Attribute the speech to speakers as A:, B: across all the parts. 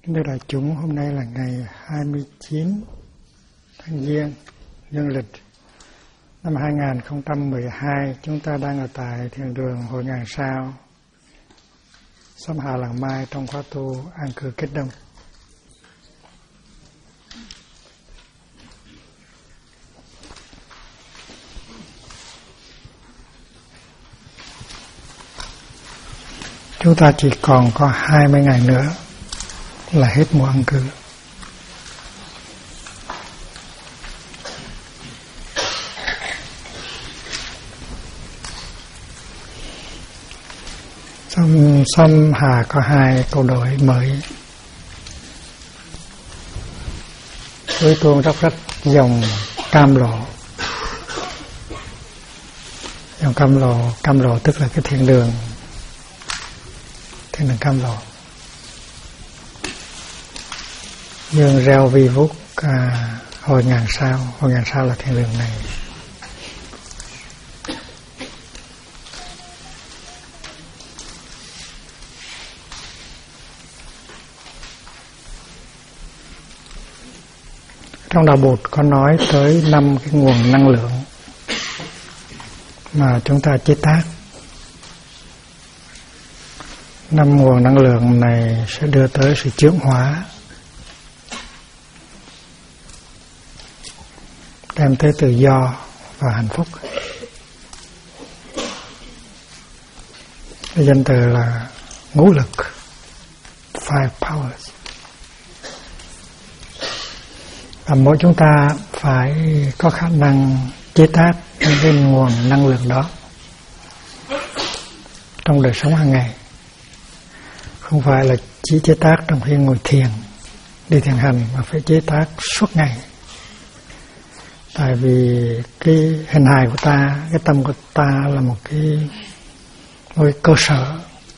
A: Thưa đại chúng, hôm nay là ngày 29 tháng Giêng dương lịch năm 2012. Chúng ta đang ở tại thiền đường Hội Ngàn Sao, xóm Hà Làng Mai, trong khóa tu An Cư Kết Đông. Chúng ta chỉ còn có 20 ngày nữa là hết mùa an cư. Xóm Hà có 2 câu đối mới. Với tuôn róc rách dòng Cam Lộ. Dòng Cam Lộ tức là cái thiên đường Cam Lộ. Dương reo vi vút Hội Ngàn Sao là thiên đường này. Trong đạo Bụt có nói tới 5 cái nguồn năng lượng mà chúng ta chế tác. 5 nguồn năng lượng này sẽ đưa tới sự chuyển hóa, đem tới tự do và hạnh phúc. Cái danh từ là ngũ lực, 5 powers. Và mỗi chúng ta phải có khả năng chế tác những cái nguồn năng lượng đó trong đời sống hàng ngày. Không phải là chỉ chế tác trong khi ngồi thiền, đi thiền hành, mà phải chế tác suốt ngày. Tại vì cái hình hài của ta, cái tâm của ta là một cái cơ sở,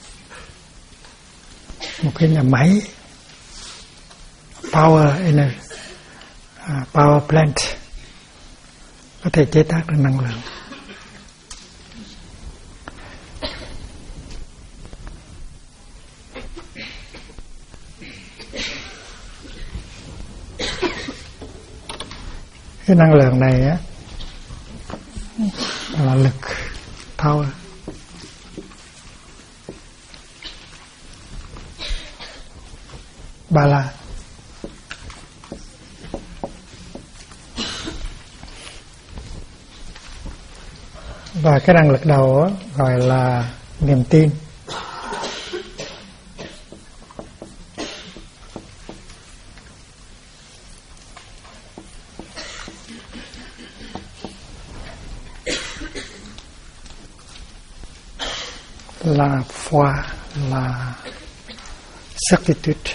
A: một cái nhà máy, power plant, có thể chế tác được năng lượng. Cái năng lượng này á là lực, power. Bala. Và cái năng lực đầu á gọi là niềm tin. La foi, la certitude,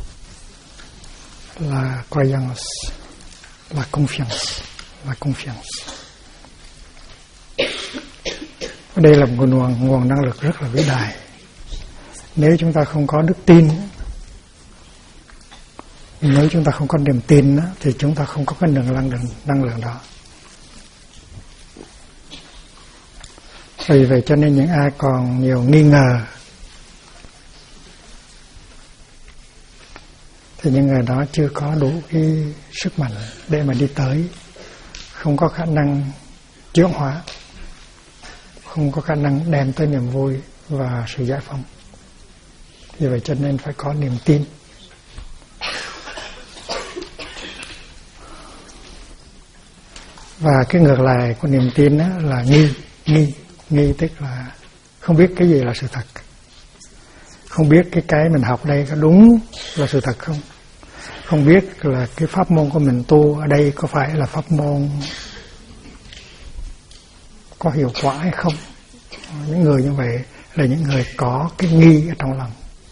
A: la croyance, la confiance. Đây là một nguồn năng lực rất là vĩ đại. Nếu chúng ta không có đức tin, nếu chúng ta không có niềm tin thì chúng ta không có cái năng lượng đó. Vì vậy cho nên những ai còn nhiều nghi ngờ thì những người đó chưa có đủ cái sức mạnh để mà đi tới, không có khả năng chuyển hóa, không có khả năng đem tới niềm vui và sự giải phóng. Vì vậy cho nên phải có niềm tin. Và cái ngược lại của niềm tin đó là nghi, tức là không biết cái gì là sự thật, không biết cái mình học đây có đúng là sự thật không, không biết là cái pháp môn của mình tu ở đây có phải là pháp môn có hiệu quả hay không. Những người như vậy là những người có cái nghi ở trong lòng.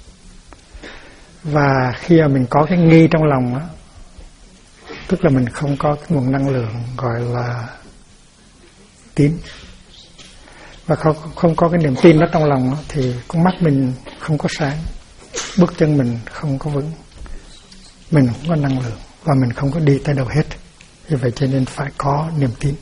A: Và khi mà mình có cái nghi trong lòng đó, tức là mình không có cái nguồn năng lượng gọi là tín. Và không có cái niềm tin đó trong lòng đó, thì con mắt mình không có sáng, bước chân mình không có vững, mình không có năng lượng và mình không có đi tới đâu hết. Vì vậy cho nên phải có niềm tin.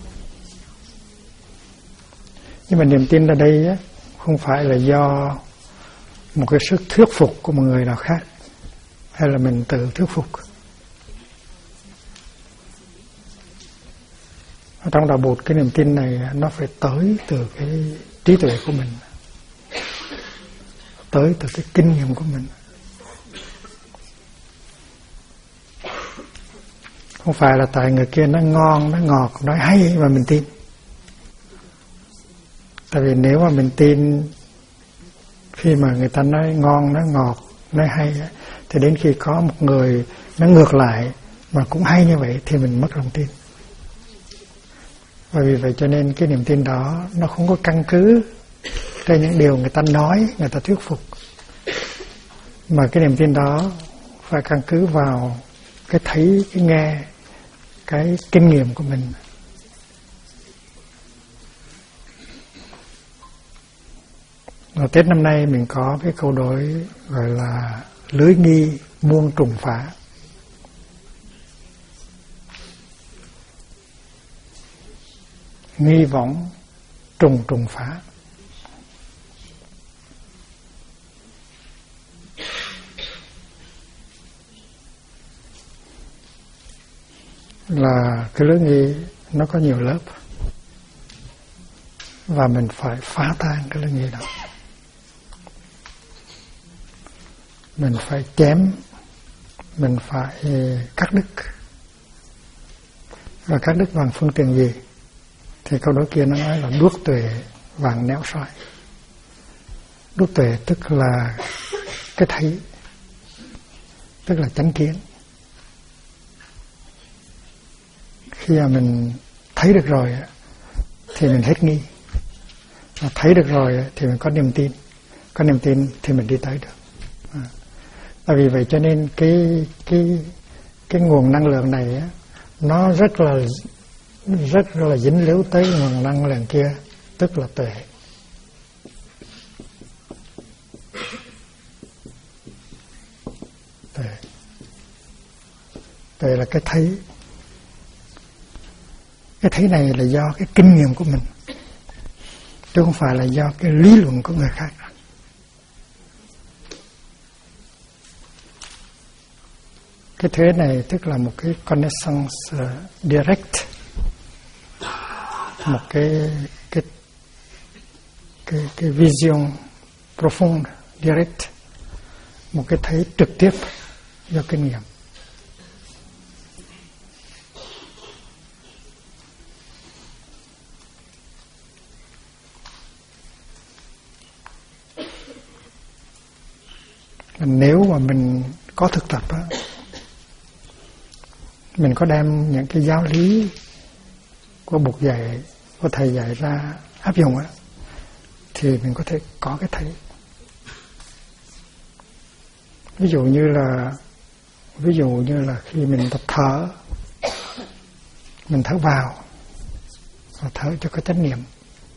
A: Nhưng mà niềm tin ở đây á, không phải là do một cái sức thuyết phục của một người nào khác, hay là mình tự thuyết phục? Ở trong đạo Bụt, cái niềm tin này nó phải tới từ cái trí tuệ của mình, tới từ cái kinh nghiệm của mình. Không phải là tại người kia nó ngon, nó ngọt, nói hay mà mình tin. Tại vì nếu mà mình tin khi mà người ta nói ngon, nói ngọt, nói hay, thì đến khi có một người nó ngược lại mà cũng hay như vậy thì mình mất lòng tin. Và vì vậy cho nên cái niềm tin đó nó không có căn cứ trên những điều người ta nói, người ta thuyết phục, mà cái niềm tin đó phải căn cứ vào cái thấy, cái nghe, cái kinh nghiệm của mình. Và Tết năm nay mình có cái câu đối gọi là lưới nghi muôn trùng phá. Nghi võng trùng trùng phá. Là cái lưới nghi nó có nhiều lớp, và mình phải phá tan cái lưới nghi đó. Mình phải chém, mình phải cắt đứt. Và cắt đứt bằng phương tiện gì? Thì câu đối kia nó nói là đuốc tuệ vàng néo soi. Đuốc tuệ tức là cái thấy, tức là chánh kiến. Khi mà mình thấy được rồi thì mình hết nghi. Mà thấy được rồi thì mình có niềm tin. Có niềm tin thì mình đi tới được. Tại vì vậy cho nên cái nguồn năng lượng này nó rất là dính líu tới nguồn năng lượng kia, tức là tuệ. Tuệ là cái thấy. Cái thấy này là do cái kinh nghiệm của mình, chứ không phải là do cái lý luận của người khác. Cái thế này tức là một cái connaissance direct, một cái vision profonde direct, một cái thấy trực tiếp do kinh nghiệm. Nếu mà mình có thực tập á, mình có đem những cái giáo lý của Bụt dạy, của thầy dạy ra áp dụng á, thì mình có thể có cái thấy. Ví dụ như là khi mình tập thở, mình thở vào và thở cho có chánh niệm.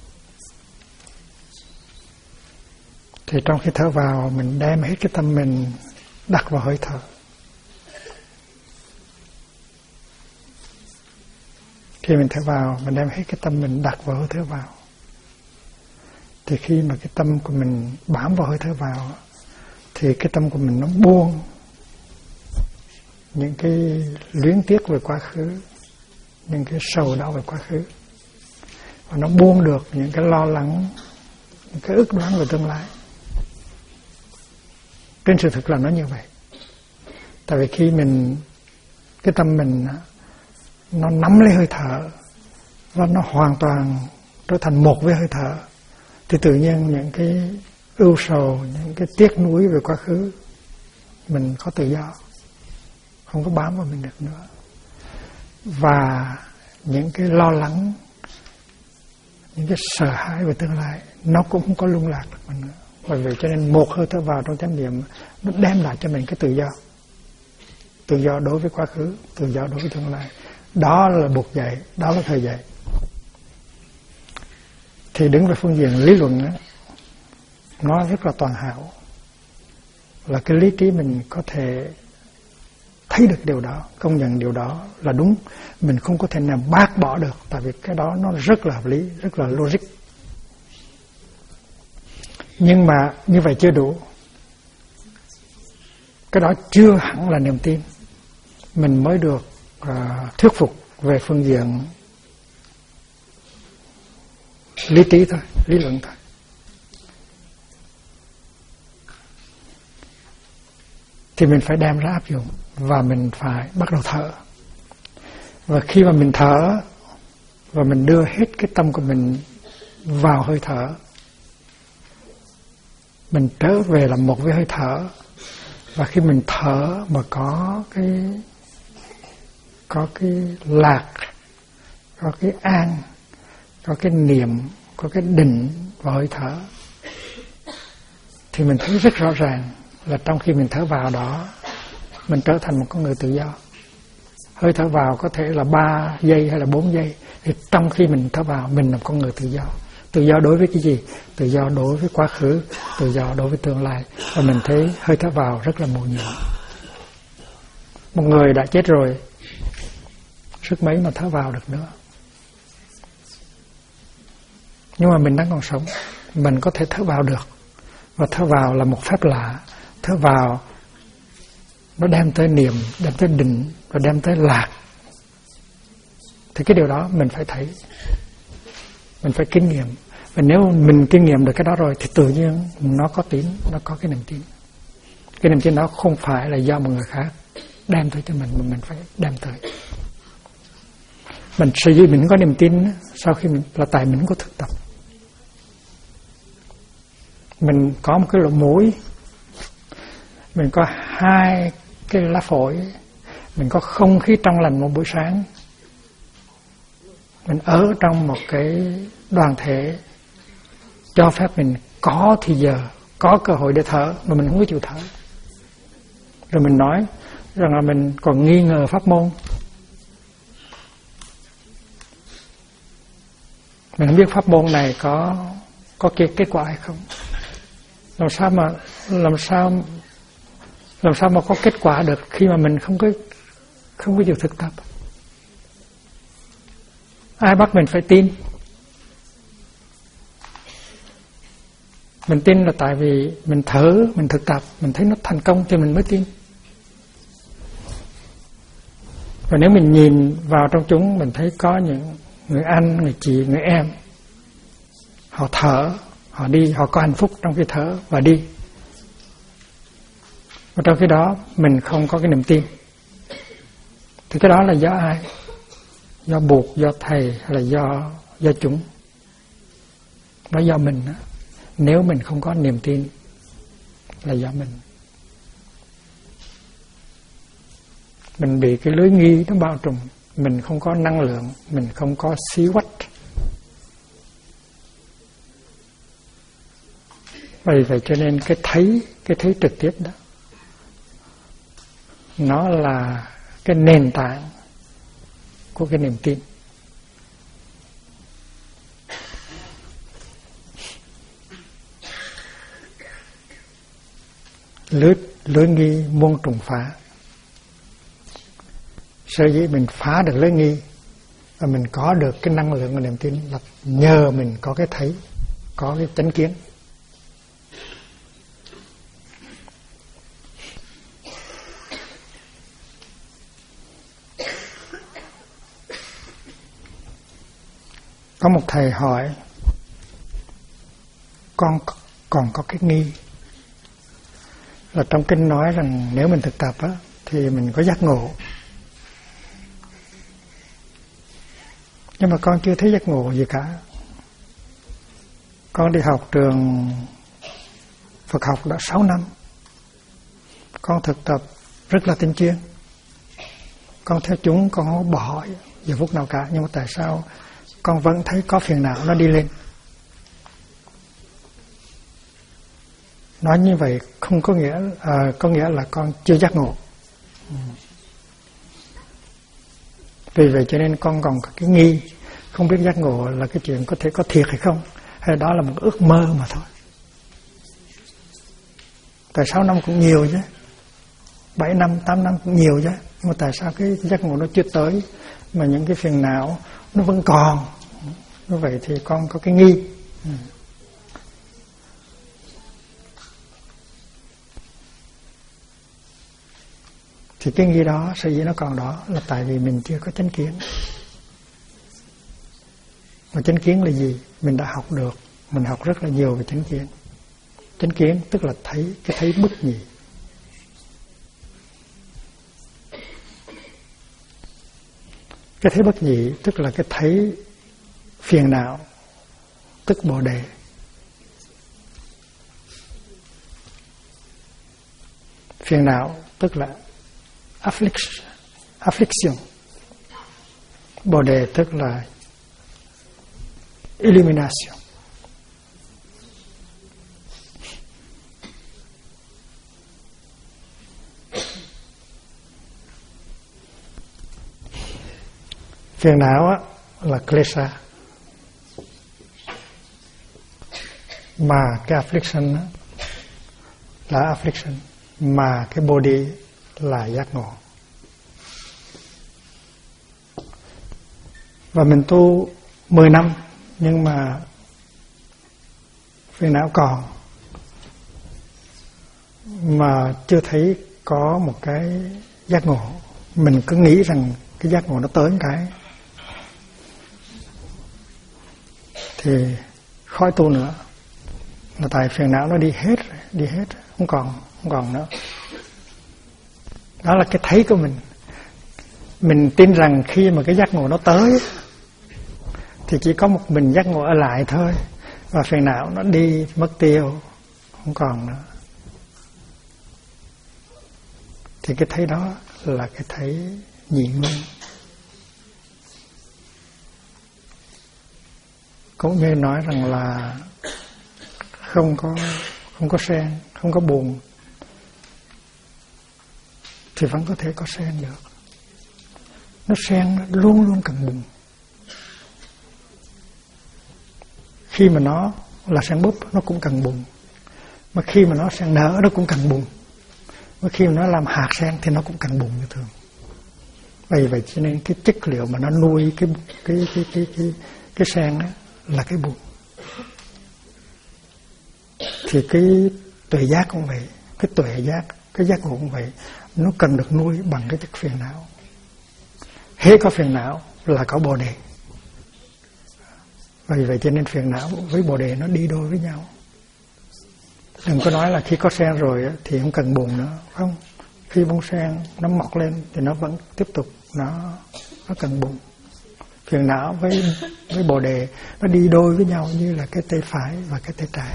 A: Thì trong khi thở vào, mình đem hết cái tâm mình đặt vào hơi thở. Khi mình thở vào, mình đem hết cái tâm mình đặt vào hơi thở vào. Thì khi mà cái tâm của mình bám vào hơi thở vào, thì cái tâm của mình nó buông những cái luyến tiếc về quá khứ, những cái sầu đau về quá khứ. Và nó buông được những cái lo lắng, những cái ước đoán về tương lai. Trên sự thực là nó như vậy. Tại vì khi cái tâm mình nó nắm lấy hơi thở và nó hoàn toàn trở thành một với hơi thở, thì tự nhiên những cái ưu sầu, những cái tiếc nuối về quá khứ mình có tự do, không có bám vào mình được nữa. Và những cái lo lắng, những cái sợ hãi về tương lai nó cũng không có lung lạc được mình nữa. Bởi vậy cho nên một hơi thở vào trong chánh niệm nó đem lại cho mình cái tự do. Tự do đối với quá khứ, tự do đối với tương lai. Đó là Bụt dạy, đó là thầy dạy. Thì đứng về phương diện lý luận đó, nó rất là toàn hảo. Là cái lý trí mình có thể thấy được điều đó, công nhận điều đó là đúng. Mình không có thể nào bác bỏ được, tại vì cái đó nó rất là hợp lý, rất là logic. Nhưng mà như vậy chưa đủ. Cái đó chưa hẳn là niềm tin. Mình mới được thuyết phục về phương diện lý trí thôi, lý luận thôi. Thì mình phải đem ra áp dụng và mình phải bắt đầu thở. Và khi mà mình thở và mình đưa hết cái tâm của mình vào hơi thở, mình trở về làm một với hơi thở. Và khi mình thở mà có cái lạc, có cái an, có cái niệm, có cái định vào hơi thở, thì mình thấy rất rõ ràng là trong khi mình thở vào đó, mình trở thành một con người tự do. Hơi thở vào có thể là 3 giây hay là 4 giây, thì trong khi mình thở vào, mình là con người tự do. Tự do đối với cái gì? Tự do đối với quá khứ, tự do đối với tương lai. Và mình thấy hơi thở vào rất là mù nhọn. Một người đã chết rồi, sức mấy mà thở vào được nữa. Nhưng mà mình đang còn sống, mình có thể thở vào được. Và thở vào là một phép lạ. Thở vào nó đem tới niềm, đem tới định và đem tới lạc. Thì cái điều đó mình phải thấy, mình phải kinh nghiệm. Và nếu mình kinh nghiệm được cái đó rồi thì tự nhiên nó có tín, nó có cái niềm tin. Cái niềm tin đó không phải là do một người khác đem tới cho mình, mà mình phải đem tới. Mình sở dĩ mình có niềm tin sau khi mình là tại mình có thực tập. Mình có một cái lỗ mũi, mình có 2 cái lá phổi, mình có không khí trong lành một buổi sáng, mình ở trong một cái đoàn thể cho phép mình có thì giờ, có cơ hội để thở mà mình không có chịu thở. Rồi mình nói rằng là mình còn nghi ngờ pháp môn, mình không biết pháp môn này có kết quả hay không. Làm sao mà có kết quả được khi mà mình không có chịu thực tập. Ai bắt mình phải tin? Mình tin là tại vì mình thở, mình thực tập, mình thấy nó thành công thì mình mới tin. Và nếu mình nhìn vào trong chúng, mình thấy có những người anh, người chị, người em, họ thở, họ đi, họ có hạnh phúc trong khi thở và đi. Và trong khi đó mình không có cái niềm tin. Thì cái đó là do ai? Do buộc, do thầy hay là do chúng? Nó do mình đó. Nếu mình không có niềm tin là do mình. Mình bị cái lưới nghi nó bao trùm, mình không có năng lượng, mình không có xí quách. Vậy cho nên cái thấy trực tiếp đó, nó là cái nền tảng của cái niềm tin. Lưới nghi muôn trùng phá. Sở dĩ mình phá được lưới nghi và mình có được cái năng lượng của niềm tin là nhờ mình có cái thấy, có cái chánh kiến. Có một thầy hỏi, con còn có cái nghi là trong kinh nói rằng nếu mình thực tập á, thì mình có giác ngộ. Nhưng mà con chưa thấy giác ngộ gì cả. Con đi học trường Phật học đã 6 năm. Con thực tập rất là tinh chuyên. Con theo chúng, con không bỏ hỏi giờ phút nào cả. Nhưng mà tại sao con vẫn thấy có phiền não nó đi lên? Nói như vậy không có nghĩa là con chưa giác ngộ. Vì vậy cho nên con còn có cái nghi, không biết giác ngộ là cái chuyện có thể có thiệt hay không, hay đó là một ước mơ mà thôi. Tại 6 năm cũng nhiều chứ, 7 năm, 8 năm cũng nhiều chứ. Nhưng mà tại sao cái giác ngộ nó chưa tới, mà những cái phiền não nó vẫn còn? Như vậy thì con có cái nghi. Thì cái nghi đó, sở dĩ nó còn đó là tại vì mình chưa có chánh kiến. Mà chánh kiến là gì? Mình đã học được, mình học rất là nhiều về chánh kiến. Chánh kiến tức là thấy, cái thấy bất nhị. Cái thấy bất nhị tức là cái thấy phiền não, tức bồ đề. Phiền não tức là affliction. Bồ đề tức là illumination. Phiền não á, là klesha. Mà cái affliction á, là affliction. Mà cái body là giác ngộ. Và mình tu 10 năm nhưng mà phiền não còn, mà chưa thấy có một cái giác ngộ. Mình cứ nghĩ rằng cái giác ngộ nó tới một cái thì khỏi tu nữa, là tại phiền não nó đi hết, không còn nữa. Đó là cái thấy của mình. Mình tin rằng khi mà cái giác ngộ nó tới thì chỉ có một mình giác ngộ ở lại thôi, và phiền não nó đi mất tiêu, không còn nữa. Thì cái thấy đó là cái thấy nhị nguyên. Cũng như nói rằng là không có sen, không có buồn thì vẫn có thể có sen được. Nó sen luôn luôn cần buồn. Khi mà nó là sen búp nó cũng cần buồn, mà khi mà nó sen nở nó cũng cần buồn, mà khi mà nó làm hạt sen thì nó cũng cần buồn như thường. Vậy cho nên cái chất liệu mà nó nuôi cái sen đó là cái buồn. Thì cái tuệ giác cũng vậy, cái tuệ giác, cái giác ngộ cũng vậy, nó cần được nuôi bằng cái chất phiền não. Hễ có phiền não là có bồ đề. Vậy cho nên phiền não với bồ đề nó đi đôi với nhau. Đừng có nói là khi có sen rồi thì không cần buồn nữa, không. Khi bông sen nó mọc lên thì nó vẫn tiếp tục nó cần buồn. Phiền não với bồ đề nó đi đôi với nhau như là cái tay phải và cái tay trái.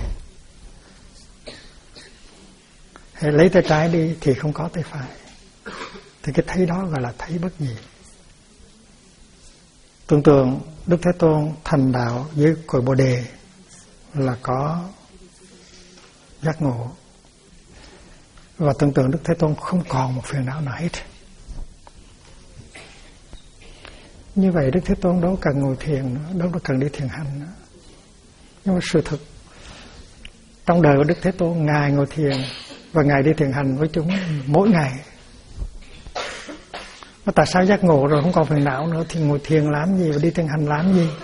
A: Hãy lấy tay trái đi thì không có tay phải. Thì cái thấy đó gọi là thấy bất nhị. Tưởng tượng Đức Thế Tôn thành đạo với cội bồ đề là có giác ngộ. Và tưởng tượng Đức Thế Tôn không còn một phiền não nào hết. Như vậy Đức Thế Tôn đâu cần ngồi thiền nữa, đâu cần đi thiền hành nữa. Nhưng mà sự thật trong đời của Đức Thế Tôn, Ngài ngồi thiền và Ngài đi thiền hành với chúng mỗi ngày. Mà tại sao giác ngộ rồi không còn phiền não nữa thì ngồi thiền làm gì và đi thiền hành làm gì?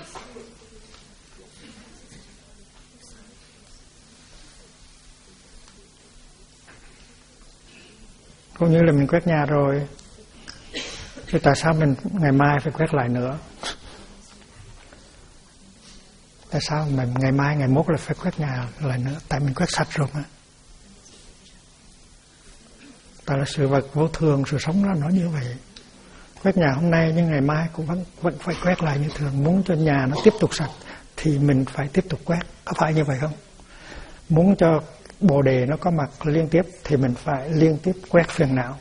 A: Cũng như là mình quét nhà rồi thì tại sao mình ngày mai phải quét lại nữa? Tại sao mà ngày mai, ngày mốt là phải quét nhà lại nữa? Tại mình quét sạch rồi mà. Tại là sự vật vô thường, sự sống nó như vậy. Quét nhà hôm nay nhưng ngày mai cũng vẫn phải quét lại như thường. Muốn cho nhà nó tiếp tục sạch thì mình phải tiếp tục quét. Có phải như vậy không? Muốn cho bồ đề nó có mặt liên tiếp thì mình phải liên tiếp quét phiền não.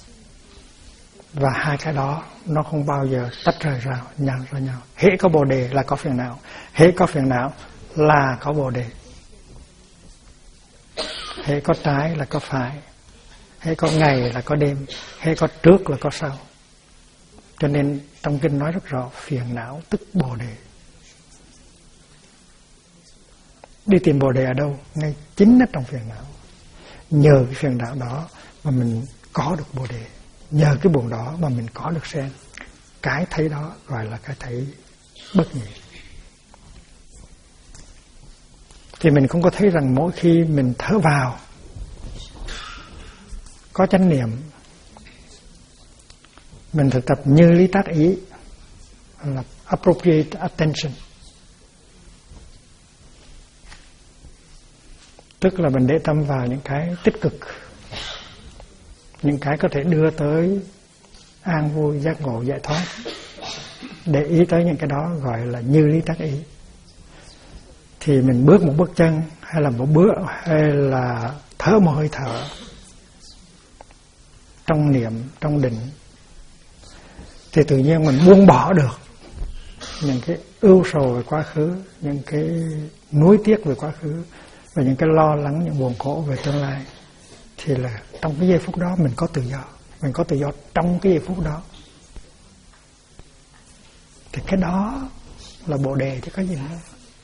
A: Và hai cái đó nó không bao giờ tách rời ra nhau. Hễ có bồ đề là có phiền não, hễ có phiền não là có bồ đề. Hễ có trái là có phải, hễ có ngày là có đêm, hễ có trước là có sau. Cho nên trong kinh nói rất rõ, phiền não tức bồ đề. Đi tìm bồ đề ở đâu? Ngay chính ở trong phiền não. Nhờ cái phiền não đó mà mình có được bồ đề. Nhờ cái buồn đó mà mình có được sen. Cái thấy đó gọi là cái thấy bất nhị. Thì mình không có thấy rằng mỗi khi mình thở vào có chánh niệm Mình thực tập như lý tác ý, là appropriate attention. Tức là mình để tâm vào những cái tích cực, những cái có thể đưa tới an vui, giác ngộ, giải thoát. Để ý tới những cái đó gọi là như lý tác ý. Thì mình bước một bước chân, hay là một bước, hay là thở một hơi thở, trong niệm, trong định, thì tự nhiên mình buông bỏ được những cái ưu sầu về quá khứ, những cái nuối tiếc về quá khứ, và những cái lo lắng, những buồn khổ về tương lai. Thì là trong cái giây phút đó mình có tự do. Mình có tự do trong cái giây phút đó. Thì cái đó là Bồ Đề chứ có gì nữa.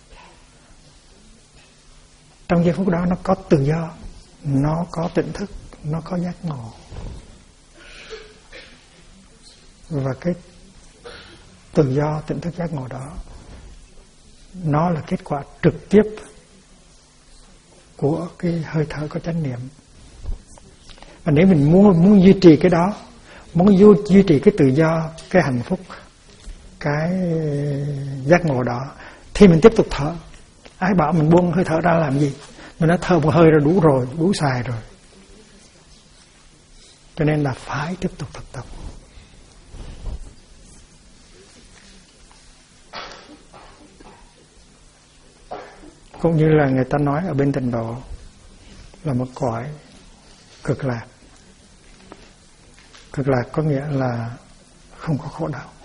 A: Trong giây phút đó nó có tự do, nó có tỉnh thức, nó có giác ngộ. Và cái tự do, tỉnh thức, giác ngộ đó, nó là kết quả trực tiếp của cái hơi thở có chánh niệm. Và nếu mình muốn duy trì cái đó, muốn duy trì cái tự do, cái hạnh phúc, cái giác ngộ đó, thì mình tiếp tục thở. Ai bảo mình buông hơi thở ra làm gì? Mình đã thở một hơi ra đủ rồi, đủ xài rồi. Cho nên là phải tiếp tục thực tập. Cũng như là người ta nói ở bên Tịnh Độ là một cõi cực lạc. Cực lạc có nghĩa là không có khổ đau.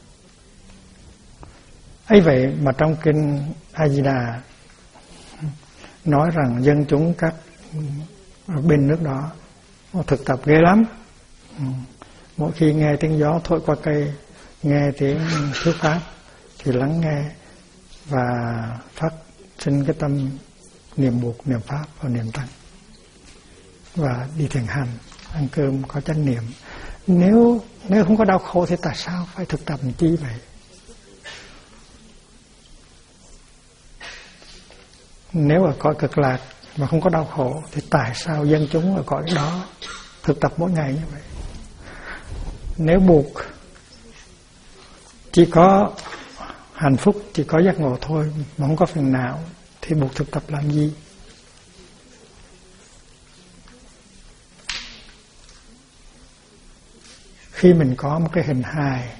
A: Ấy vậy mà trong kinh A Di Đà nói rằng dân chúng các bên nước đó thực tập ghê lắm. Mỗi khi nghe tiếng gió thổi qua cây, nghe tiếng thuyết pháp thì lắng nghe và phát sinh cái tâm niệm Bụt, niệm Pháp và niệm Tăng, và đi thiền hành, ăn cơm có chánh niệm. Nếu không có đau khổ thì tại sao phải thực tập làm chi vậy? Nếu ở cõi cực lạc mà không có đau khổ thì tại sao dân chúng ở cõi đó thực tập mỗi ngày như vậy? Nếu Bụt chỉ có hạnh phúc, chỉ có giác ngộ thôi mà không có phiền não thì Bụt thực tập làm gì? Khi mình có một cái hình hài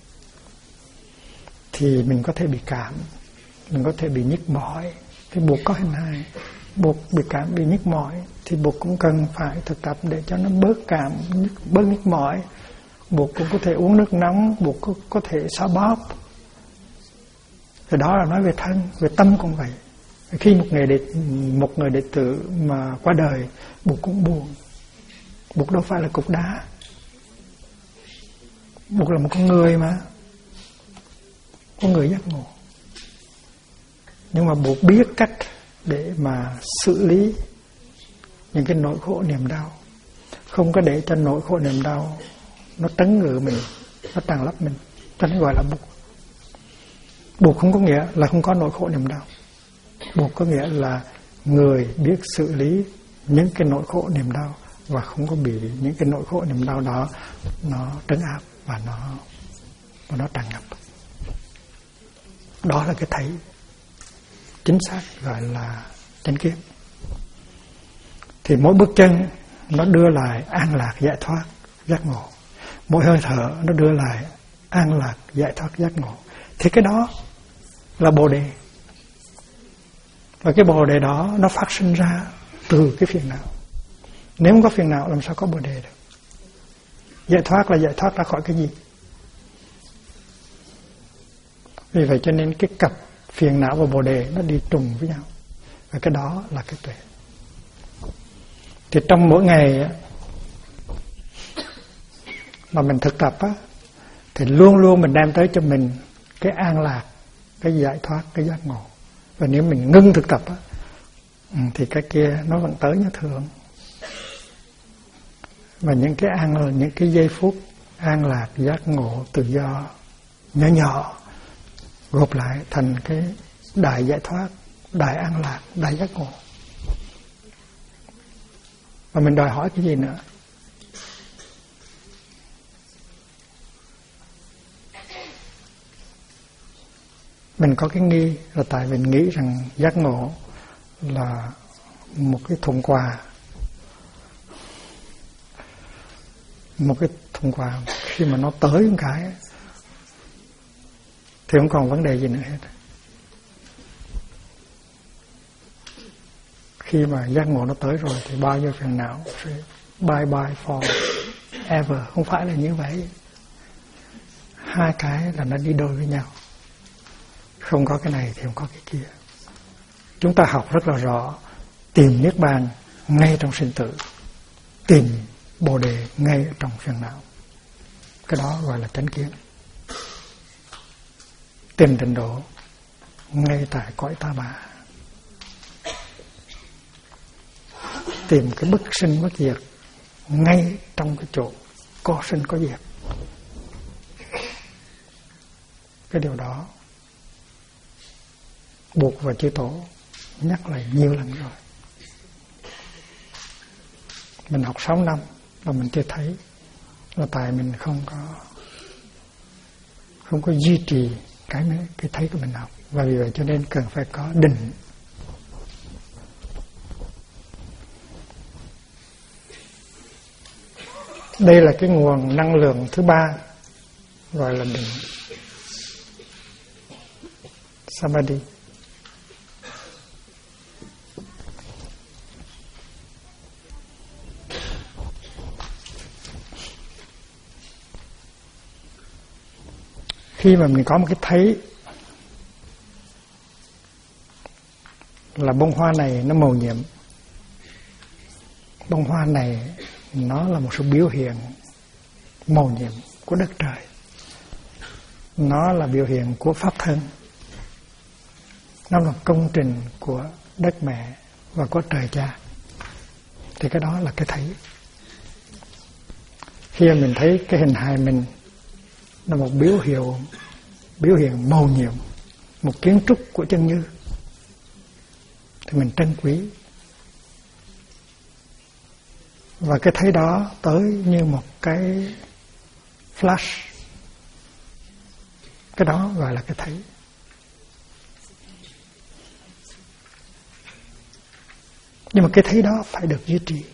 A: thì mình có thể bị cảm, mình có thể bị nhức mỏi. Thì Bụt có hình hài, Bụt bị cảm, bị nhức mỏi thì Bụt cũng cần phải thực tập để cho nó bớt cảm, bớt nhức mỏi. Bụt cũng có thể uống nước nóng, Bụt có thể xoa bóp. Thì đó là nói về thân, về tâm cũng vậy. Khi một người đệ tử mà qua đời, Bụt cũng buồn. Bụt đâu phải là cục đá, Bụt là một con người mà, con người giác ngộ. Nhưng mà Bụt biết cách để mà xử lý những cái nỗi khổ niềm đau, không có để cho nỗi khổ niềm đau nó trấn ngự mình, nó tràn lấp mình, cho nên gọi là Bụt. Bụt không có nghĩa là không có nỗi khổ niềm đau. Bụt có nghĩa là người biết xử lý những cái nỗi khổ niềm đau và không có bị những cái nỗi khổ niềm đau đó nó trấn áp và nó tràn ngập. Đó là cái thấy chính xác gọi là chánh kiến. Thì mỗi bước chân nó đưa lại an lạc, giải thoát, giác ngộ. Mỗi hơi thở nó đưa lại an lạc, giải thoát, giác ngộ. Thì cái đó là Bồ Đề. Và cái Bồ Đề đó nó phát sinh ra từ cái phiền não. Nếu không có phiền não làm sao có Bồ Đề được? Giải thoát là giải thoát ra khỏi cái gì? Vì vậy cho nên cái cặp phiền não và Bồ Đề nó đi trùng với nhau. Và cái đó là cái tuệ. Thì trong mỗi ngày mà mình thực tập á, thì luôn luôn mình đem tới cho mình cái an lạc, cái giải thoát, cái giác ngộ. Và nếu mình ngưng thực tập á, thì cái kia nó vẫn tới như thường. Và những cái giây phút an lạc, giác ngộ, tự do nhỏ nhỏ gộp lại thành cái đại giải thoát, đại an lạc, đại giác ngộ. Và mình đòi hỏi cái gì nữa? Mình có cái nghi là tại mình nghĩ rằng giác ngộ là một cái thùng quà. Một cái thùng quà khi mà nó tới một cái thì không còn vấn đề gì nữa hết. Khi mà giác ngộ nó tới rồi thì bao nhiêu phiền não sẽ bye bye forever. Không phải là như vậy. Hai cái là nó đi đôi với nhau. Không có cái này thì không có cái kia. Chúng ta học rất là rõ, tìm niết bàn ngay trong sinh tử, tìm bồ đề ngay trong phiền não. Cái đó gọi là chánh kiến. Tìm tịnh độ ngay tại cõi ta bà. Tìm cái bất sinh bất diệt ngay trong cái chỗ có sinh có diệt. Cái điều đó Buộc và chư tổ nhắc lại nhiều lần rồi. Mình học 6 năm mà mình chưa thấy, là tại mình không có duy trì cái thấy của mình học. Và vì vậy cho nên cần phải có định. Đây là cái nguồn năng lượng thứ 3, gọi là định. Samadhi. Khi mà mình có một cái thấy là bông hoa này nó màu nhiệm, bông hoa này nó là một sự biểu hiện màu nhiệm của đất trời, nó là biểu hiện của pháp thân, nó là công trình của đất mẹ và của trời cha, thì cái đó là cái thấy. Khi mình thấy cái hình hài mình là một biểu hiện màu nhiệm, một kiến trúc của chân như, thì mình trân quý. Và cái thấy đó tới như một cái flash, cái đó gọi là cái thấy. Nhưng mà cái thấy đó phải được duy trì.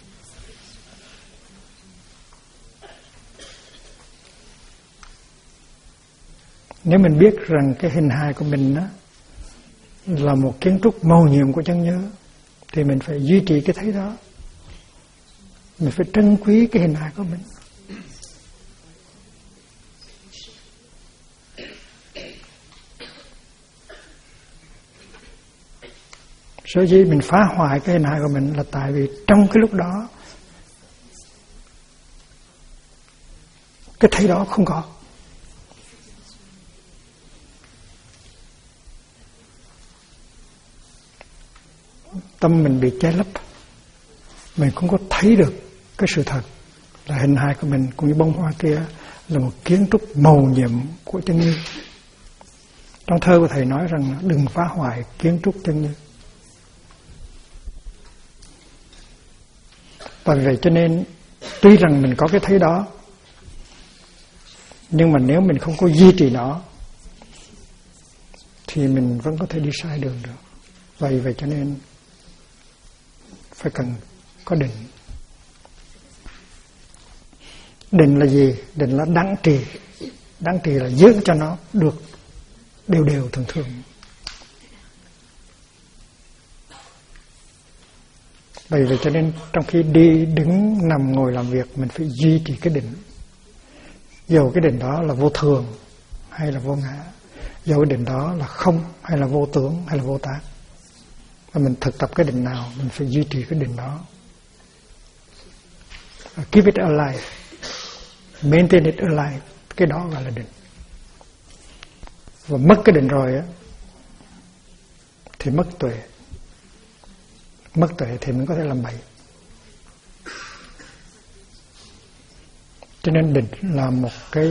A: Nếu mình biết rằng cái hình hài của mình đó là một kiến trúc màu nhiệm của chân nhớ, thì mình phải duy trì cái thấy đó. Mình phải trân quý cái hình hài của mình. Sở dĩ mình phá hoại cái hình hài của mình là tại vì trong cái lúc đó cái thấy đó không có. Tâm mình bị che lấp, mình không có thấy được cái sự thật là hình hài của mình cũng như bông hoa kia là một kiến trúc màu nhiệm của chân như. Trong thơ của thầy nói rằng đừng phá hoại kiến trúc chân như. Và vì vậy cho nên tuy rằng mình có cái thấy đó, nhưng mà nếu mình không có duy trì nó thì mình vẫn có thể đi sai đường được. Vì vậy cho nên phải cần có định. Định là gì? Định là đắng trì. Đắng trì là giữ cho nó được đều đều thường thường. Bởi vậy cho nên trong khi đi, đứng, nằm, ngồi, làm việc, mình phải duy trì cái định. Dầu cái định đó là vô thường hay là vô ngã, dầu cái định đó là không hay là vô tướng hay là vô tác, và mình thực tập cái định nào mình phải duy trì cái định đó. Keep it alive, maintain it alive, cái đó gọi là định. Và mất cái định rồi á thì mất tuệ. Mất tuệ thì mình có thể làm bậy. Cho nên định là một cái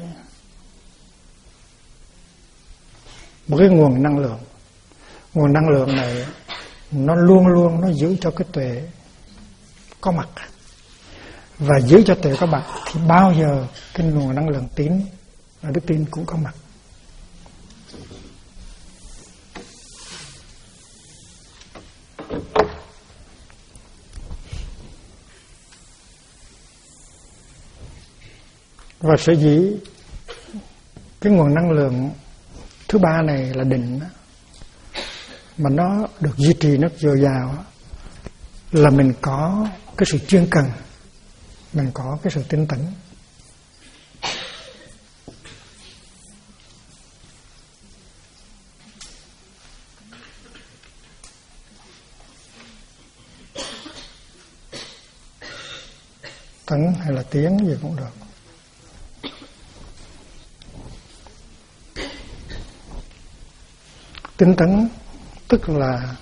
A: nguồn năng lượng. Nguồn năng lượng này nó luôn luôn nó giữ cho cái tuệ có mặt. Và giữ cho tuệ có mặt thì bao giờ cái nguồn năng lượng tín và đức tin cũng có mặt. Và sở dĩ cái nguồn năng lượng thứ ba này là định, mà nó được duy trì, nó dồi dào, là mình có cái sự chuyên cần, mình có cái sự tinh tấn. Tấn hay là tiến gì cũng được. Tinh tấn tức là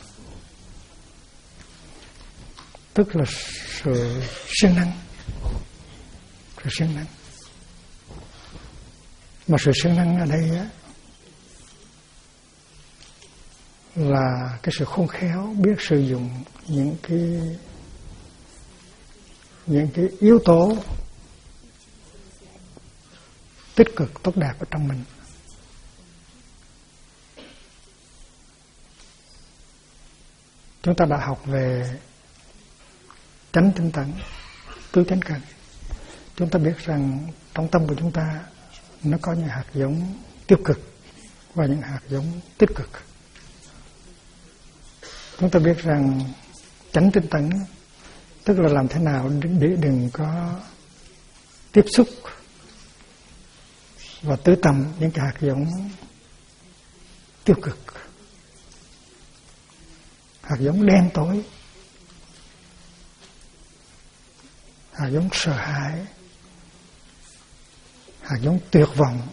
A: sự siêng năng, sự siêng năng. Mà sự siêng năng ở đây á, là cái sự khôn khéo, biết sử dụng những cái yếu tố tích cực tốt đẹp ở trong mình. Chúng ta đã học về chánh tinh tấn, tứ chánh cần. Chúng ta biết rằng trong tâm của chúng ta nó có những hạt giống tiêu cực và những hạt giống tích cực. Chúng ta biết rằng chánh tinh tấn tức là làm thế nào để đừng có tiếp xúc và tưới tầm những cái hạt giống tiêu cực, hạt giống đen tối, hạt giống sợ hãi, hạt giống tuyệt vọng,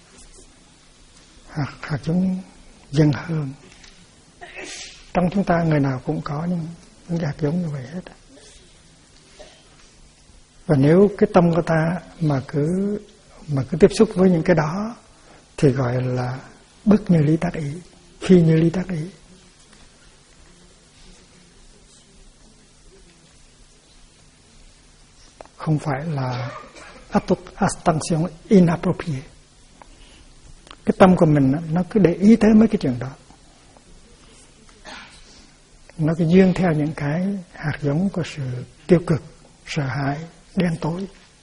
A: hạt giống giận hờn. Trong chúng ta người nào cũng có những hạt giống như vậy hết. Và nếu cái tâm của ta mà cứ tiếp xúc với những cái đó thì gọi là bất như lý tác ý, phi như lý tác ý. Không phải là attention inappropriate. Cái tâm của mình nó cứ để ý tới mấy cái chuyện đó, nó cứ duyên theo những cái hạt giống của sự tiêu cực, sợ hãi, đen tối.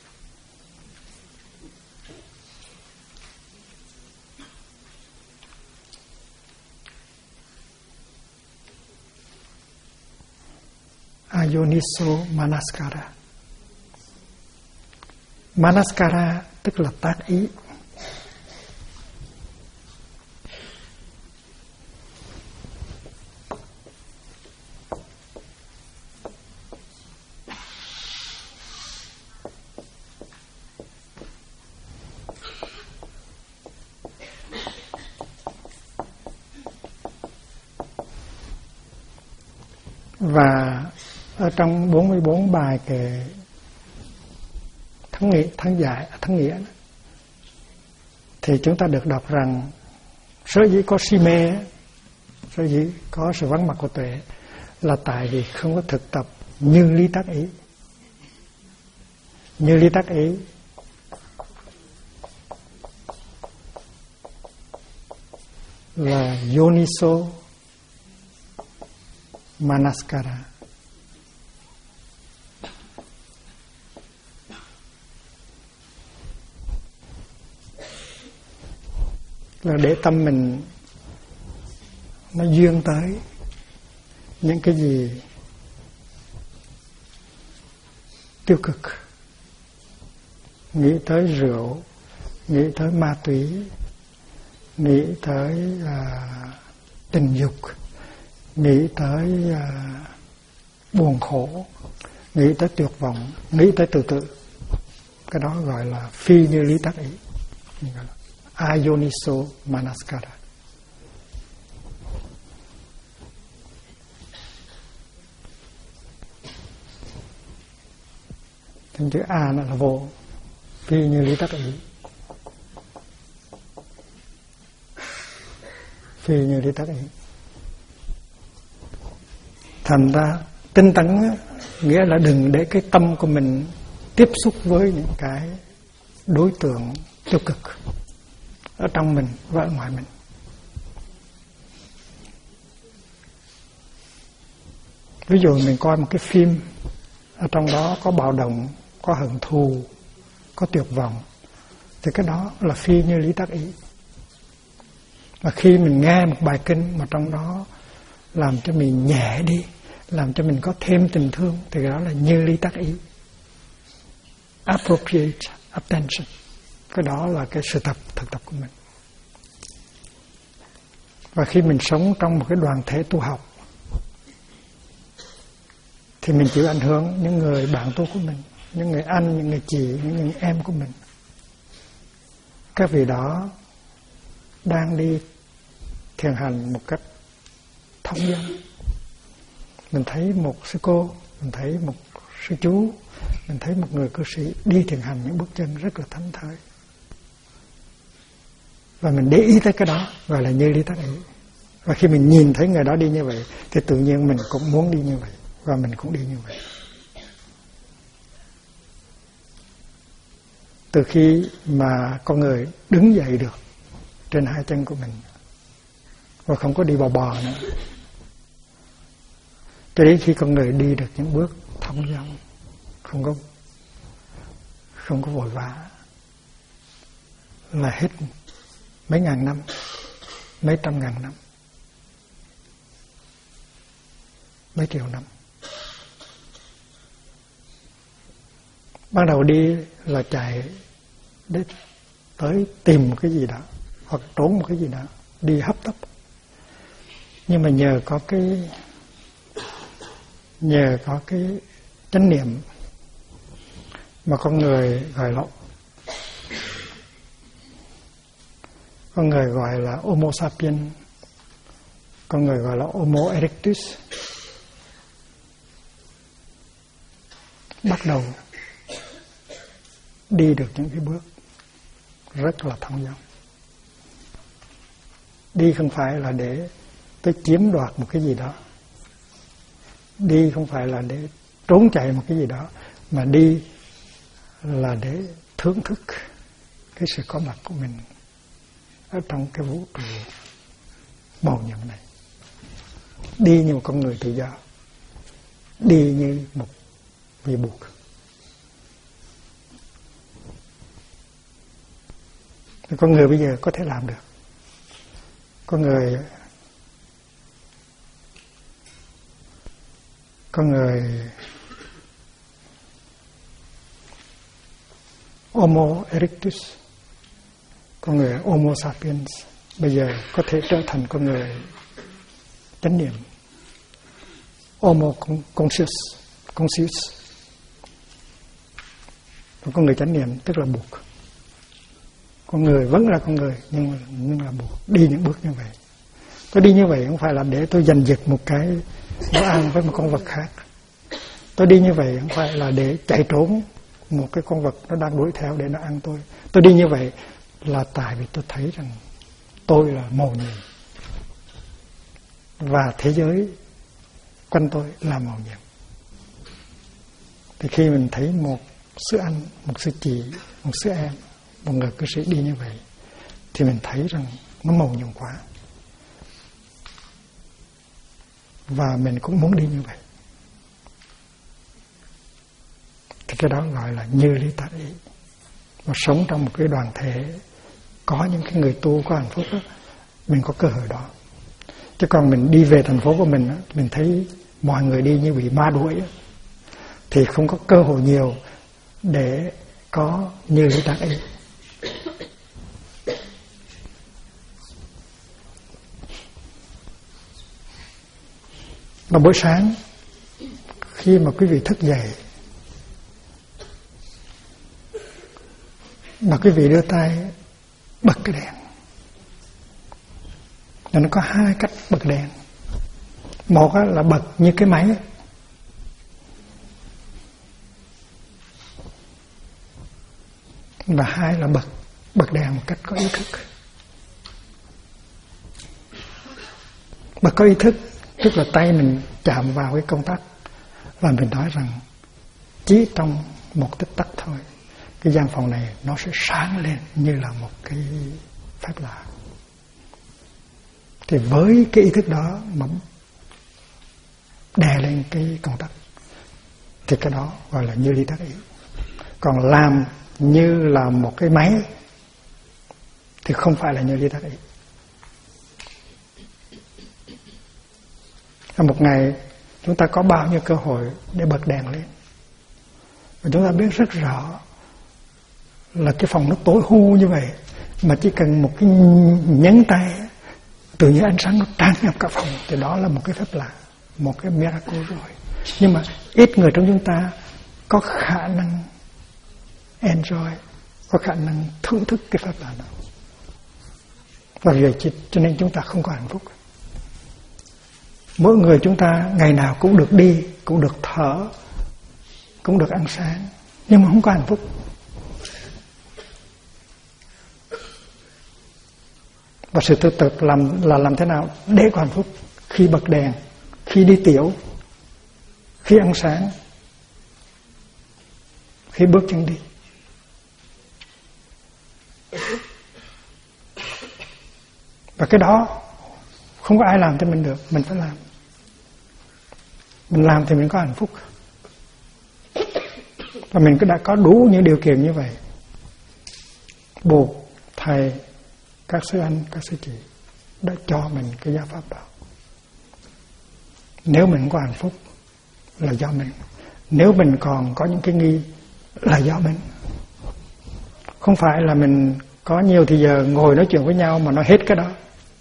A: Ayoniso manaskara. Manaskara tức là tác ý. Và ở trong 44 bài kệ thắng nghĩa thì chúng ta được đọc rằng sở dĩ có si mê, sở dĩ có sự vắng mặt của tuệ là tại vì không có thực tập như lý tác ý. Như lý tác ý là yoniso manaskara. Là để tâm mình nó duyên tới những cái gì tiêu cực, nghĩ tới rượu, nghĩ tới ma túy, nghĩ tới tình dục, nghĩ tới buồn khổ, nghĩ tới tuyệt vọng, nghĩ tới tự tử. Cái đó gọi là phi như lý tác ý, ayoniso manaskara. Thành chữ A là vô, phi như lý tác ý, phi như lý tác ý. Thành ra tinh tấn nghĩa là đừng để cái tâm của mình tiếp xúc với những cái đối tượng tiêu cực ở trong mình và ở ngoài mình. Ví dụ mình coi một cái phim, ở trong đó có bạo động, có hận thù, có tuyệt vọng, thì cái đó là phi như lý tác ý. Và khi mình nghe một bài kinh mà trong đó làm cho mình nhẹ đi, làm cho mình có thêm tình thương, thì cái đó là như lý tác ý. Appropriate attention. Cái đó là cái sự thực tập của mình. Và khi mình sống trong một cái đoàn thể tu học thì mình chịu ảnh hưởng những người bạn tu của mình, những người anh, những người chị, những người em của mình. Các vị đó đang đi thiền hành một cách thông dong. Mình thấy một sư cô, mình thấy một sư chú, mình thấy một người cư sĩ đi thiền hành những bước chân rất là thảnh thơi. Và mình để ý tới cái đó, gọi là như lý tác ý. Và khi mình nhìn thấy người đó đi như vậy thì tự nhiên mình cũng muốn đi như vậy, và mình cũng đi như vậy. Từ khi mà con người đứng dậy được trên hai chân của mình và không có đi bò bò nữa, cho đến khi con người đi được những bước thông dong, không có vội vã, là hết mấy ngàn năm, mấy trăm ngàn năm, mấy triệu năm. Ban đầu đi là chạy để tới tìm một cái gì đó, hoặc trốn một cái gì đó, đi hấp tấp. Nhưng mà nhờ có cái chánh niệm mà con người gọi là Homo sapiens, con người gọi là Homo erectus, bắt đầu đi được những cái bước rất là thông dong. Đi không phải là để tới chiếm đoạt một cái gì đó, đi không phải là để trốn chạy một cái gì đó, mà đi là để thưởng thức cái sự có mặt của mình ở trong cái vũ trụ màu nhiệm này. Đi như một con người tự do, đi như một vị buộc. Con người bây giờ có thể làm được. Con người Homo erectus, con người Homo sapiens bây giờ có thể trở thành con người chánh niệm, Homo conscious. Con người chánh niệm tức là buộc. Con người vẫn là con người nhưng là buộc đi những bước như vậy. Tôi đi như vậy không phải là để tôi giành giật một cái bữa ăn với một con vật khác. Tôi đi như vậy không phải là để chạy trốn một cái con vật nó đang đuổi theo để nó ăn tôi. Tôi đi như vậy là tại vì tôi thấy rằng tôi là màu nhiệm và thế giới quanh tôi là màu nhiệm. Thì khi mình thấy một sư anh, một sư chị, một sư em, một người cư sĩ đi như vậy thì mình thấy rằng nó màu nhiệm quá, và mình cũng muốn đi như vậy. Thì cái đó gọi là như lý tác ý. Mà sống trong một cái đoàn thể có những cái người tu có hạnh phúc đó, mình có cơ hội đó. Chứ còn mình đi về thành phố của mình đó, mình thấy mọi người đi như bị ma đuổi đó, thì không có cơ hội nhiều để có như lý tác ý. Và buổi sáng khi mà quý vị thức dậy mà quý vị đưa tay bật cái đèn, và nó có hai cách bật đèn. Một là bật như cái máy, và hai là bật đèn một cách có ý thức. Bật có ý thức tức là tay mình chạm vào cái công tắc và mình nói rằng chỉ trong một tích tắc thôi, cái gian phòng này nó sẽ sáng lên như là một cái phép lạ. Thì với cái ý thức đó mà đè lên cái công tắc thì cái đó gọi là như lý tác ý. Còn làm như là một cái máy thì không phải là như lý tác ý. Một ngày chúng ta có bao nhiêu cơ hội để bật đèn lên, và chúng ta biết rất rõ là cái phòng nó tối hu như vậy, mà chỉ cần một cái nhấn tay tự nhiên ánh sáng nó tràn ngập cả phòng, thì đó là một cái phép lạ, một cái miracle rồi. Nhưng mà ít người trong chúng ta có khả năng enjoy, có khả năng thưởng thức cái phép lạ đó. Và vì vậy cho nên chúng ta không có hạnh phúc. Mỗi người chúng ta ngày nào cũng được đi, cũng được thở, cũng được ăn sáng, nhưng mà không có hạnh phúc. Và sự tự tập làm thế nào để có hạnh phúc? Khi bật đèn, khi đi tiểu, khi ăn sáng, khi bước chân đi. Và cái đó không có ai làm cho mình được, mình phải làm. Mình làm thì mình có hạnh phúc. Và mình đã có đủ những điều kiện như vậy. Buộc thầy, các sư anh, các sư chị đã cho mình cái giáo pháp đó. Nếu mình có hạnh phúc là do mình. Nếu mình còn có những cái nghi là do mình. Không phải là mình có nhiều thì giờ ngồi nói chuyện với nhau mà nói hết cái đó.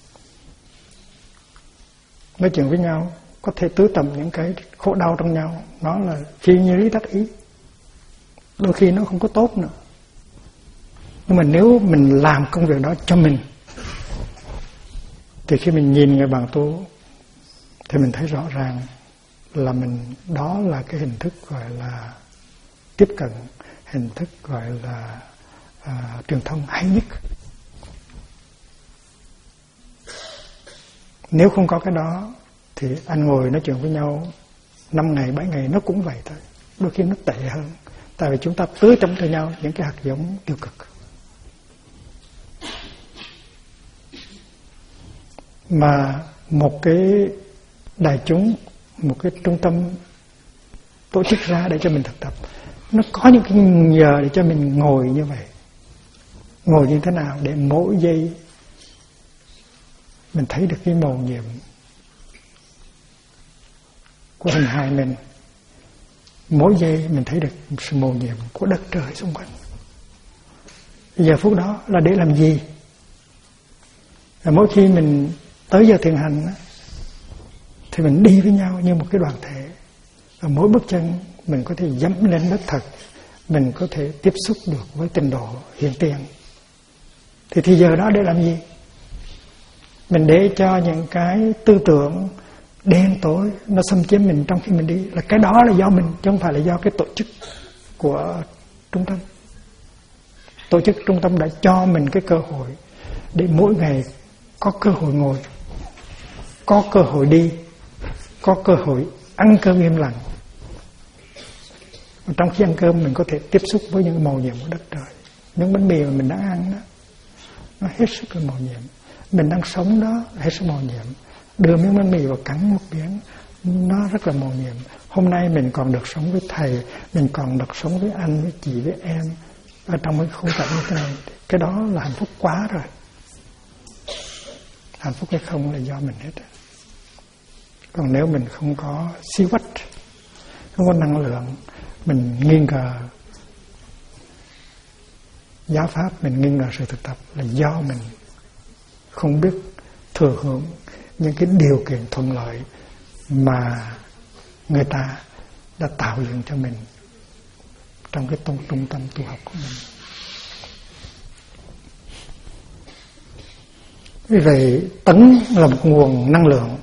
A: Nói chuyện với nhau có thể tứ tầm những cái khổ đau trong nhau. Nó là phi như lý tác ý. Đôi khi nó không có tốt nữa. Nhưng mà nếu mình làm công việc đó cho mình, thì khi mình nhìn người bạn tu thì mình thấy rõ ràng là đó là cái hình thức gọi là tiếp cận, hình thức gọi là truyền thông hay nhất. Nếu không có cái đó thì anh ngồi nói chuyện với nhau 5 ngày, 7 ngày nó cũng vậy thôi. Đôi khi nó tệ hơn. Tại vì chúng ta tưới trong cho nhau những cái hạt giống tiêu cực. Mà một cái đại chúng, một cái trung tâm tổ chức ra để cho mình thực tập, nó có những cái giờ để cho mình ngồi như vậy. Ngồi như thế nào để mỗi giây mình thấy được cái mầu nhiệm của hình hài mình. Mỗi giây mình thấy được sự mầu nhiệm của đất trời xung quanh. Giờ phút đó là để làm gì? Và mỗi khi mình tới giờ thiền hành thì mình đi với nhau như một cái đoàn thể. Và mỗi bước chân mình có thể dẫm lên đất thật, mình có thể tiếp xúc được với trình độ hiện tiền. Thì giờ đó để làm gì? Mình để cho những cái tư tưởng đen tối nó xâm chiếm mình trong khi mình đi, là cái đó là do mình, chứ không phải là do cái tổ chức của trung tâm. Tổ chức trung tâm đã cho mình cái cơ hội để mỗi ngày có cơ hội ngồi, có cơ hội đi, có cơ hội ăn cơm im lặng. Và trong khi ăn cơm mình có thể tiếp xúc với những màu nhiệm của đất trời. Những bánh mì mà mình đang ăn đó, nó hết sức là màu nhiệm. Mình đang sống đó hết sức màu nhiệm. Đưa miếng bánh mì vào cắn một miếng, nó rất là màu nhiệm. Hôm nay mình còn được sống với thầy, mình còn được sống với anh, với chị, với em ở trong cái khung cảnh như thế này. Cái đó là hạnh phúc quá rồi. Hạnh phúc hay không là do mình hết. Còn nếu mình không có siêu quách, không có năng lượng, mình nghi ngờ giáo pháp, mình nghi ngờ sự thực tập, là do mình không biết thừa hưởng những cái điều kiện thuận lợi mà người ta đã tạo dựng cho mình trong cái trung tâm tu học của mình. Vì vậy tấn là một nguồn năng lượng,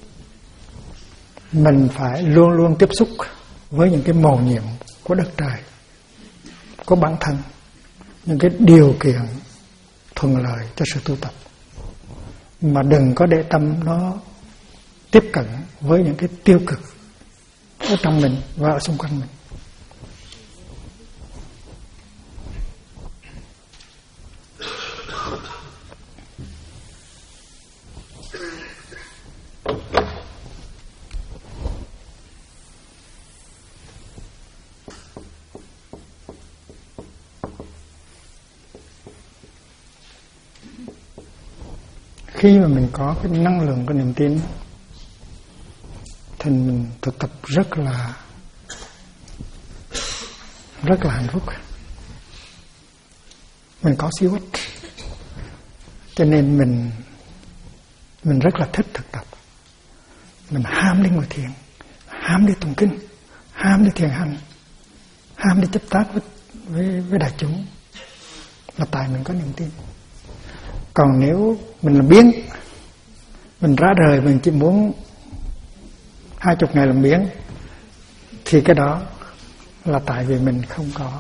A: mình phải luôn luôn tiếp xúc với những cái mầu nhiệm của đất trời, của bản thân, những cái điều kiện thuận lợi cho sự tu tập. Mà đừng có để tâm nó tiếp cận với những cái tiêu cực ở trong mình và ở xung quanh mình. khi mà mình có cái năng lượng của niềm tin thì mình thực tập rất là hạnh phúc. Mình có siêu ích, cho nên mình rất là thích thực tập. Mình ham đi ngồi thiền, ham đi tụng kinh, ham đi thiền hành, ham đi chấp tác với đại chúng, là tại mình có niềm tin. Còn nếu mình làm biếng, mình ra đời mình chỉ muốn 20 ngày làm biếng, thì cái đó là tại vì mình không có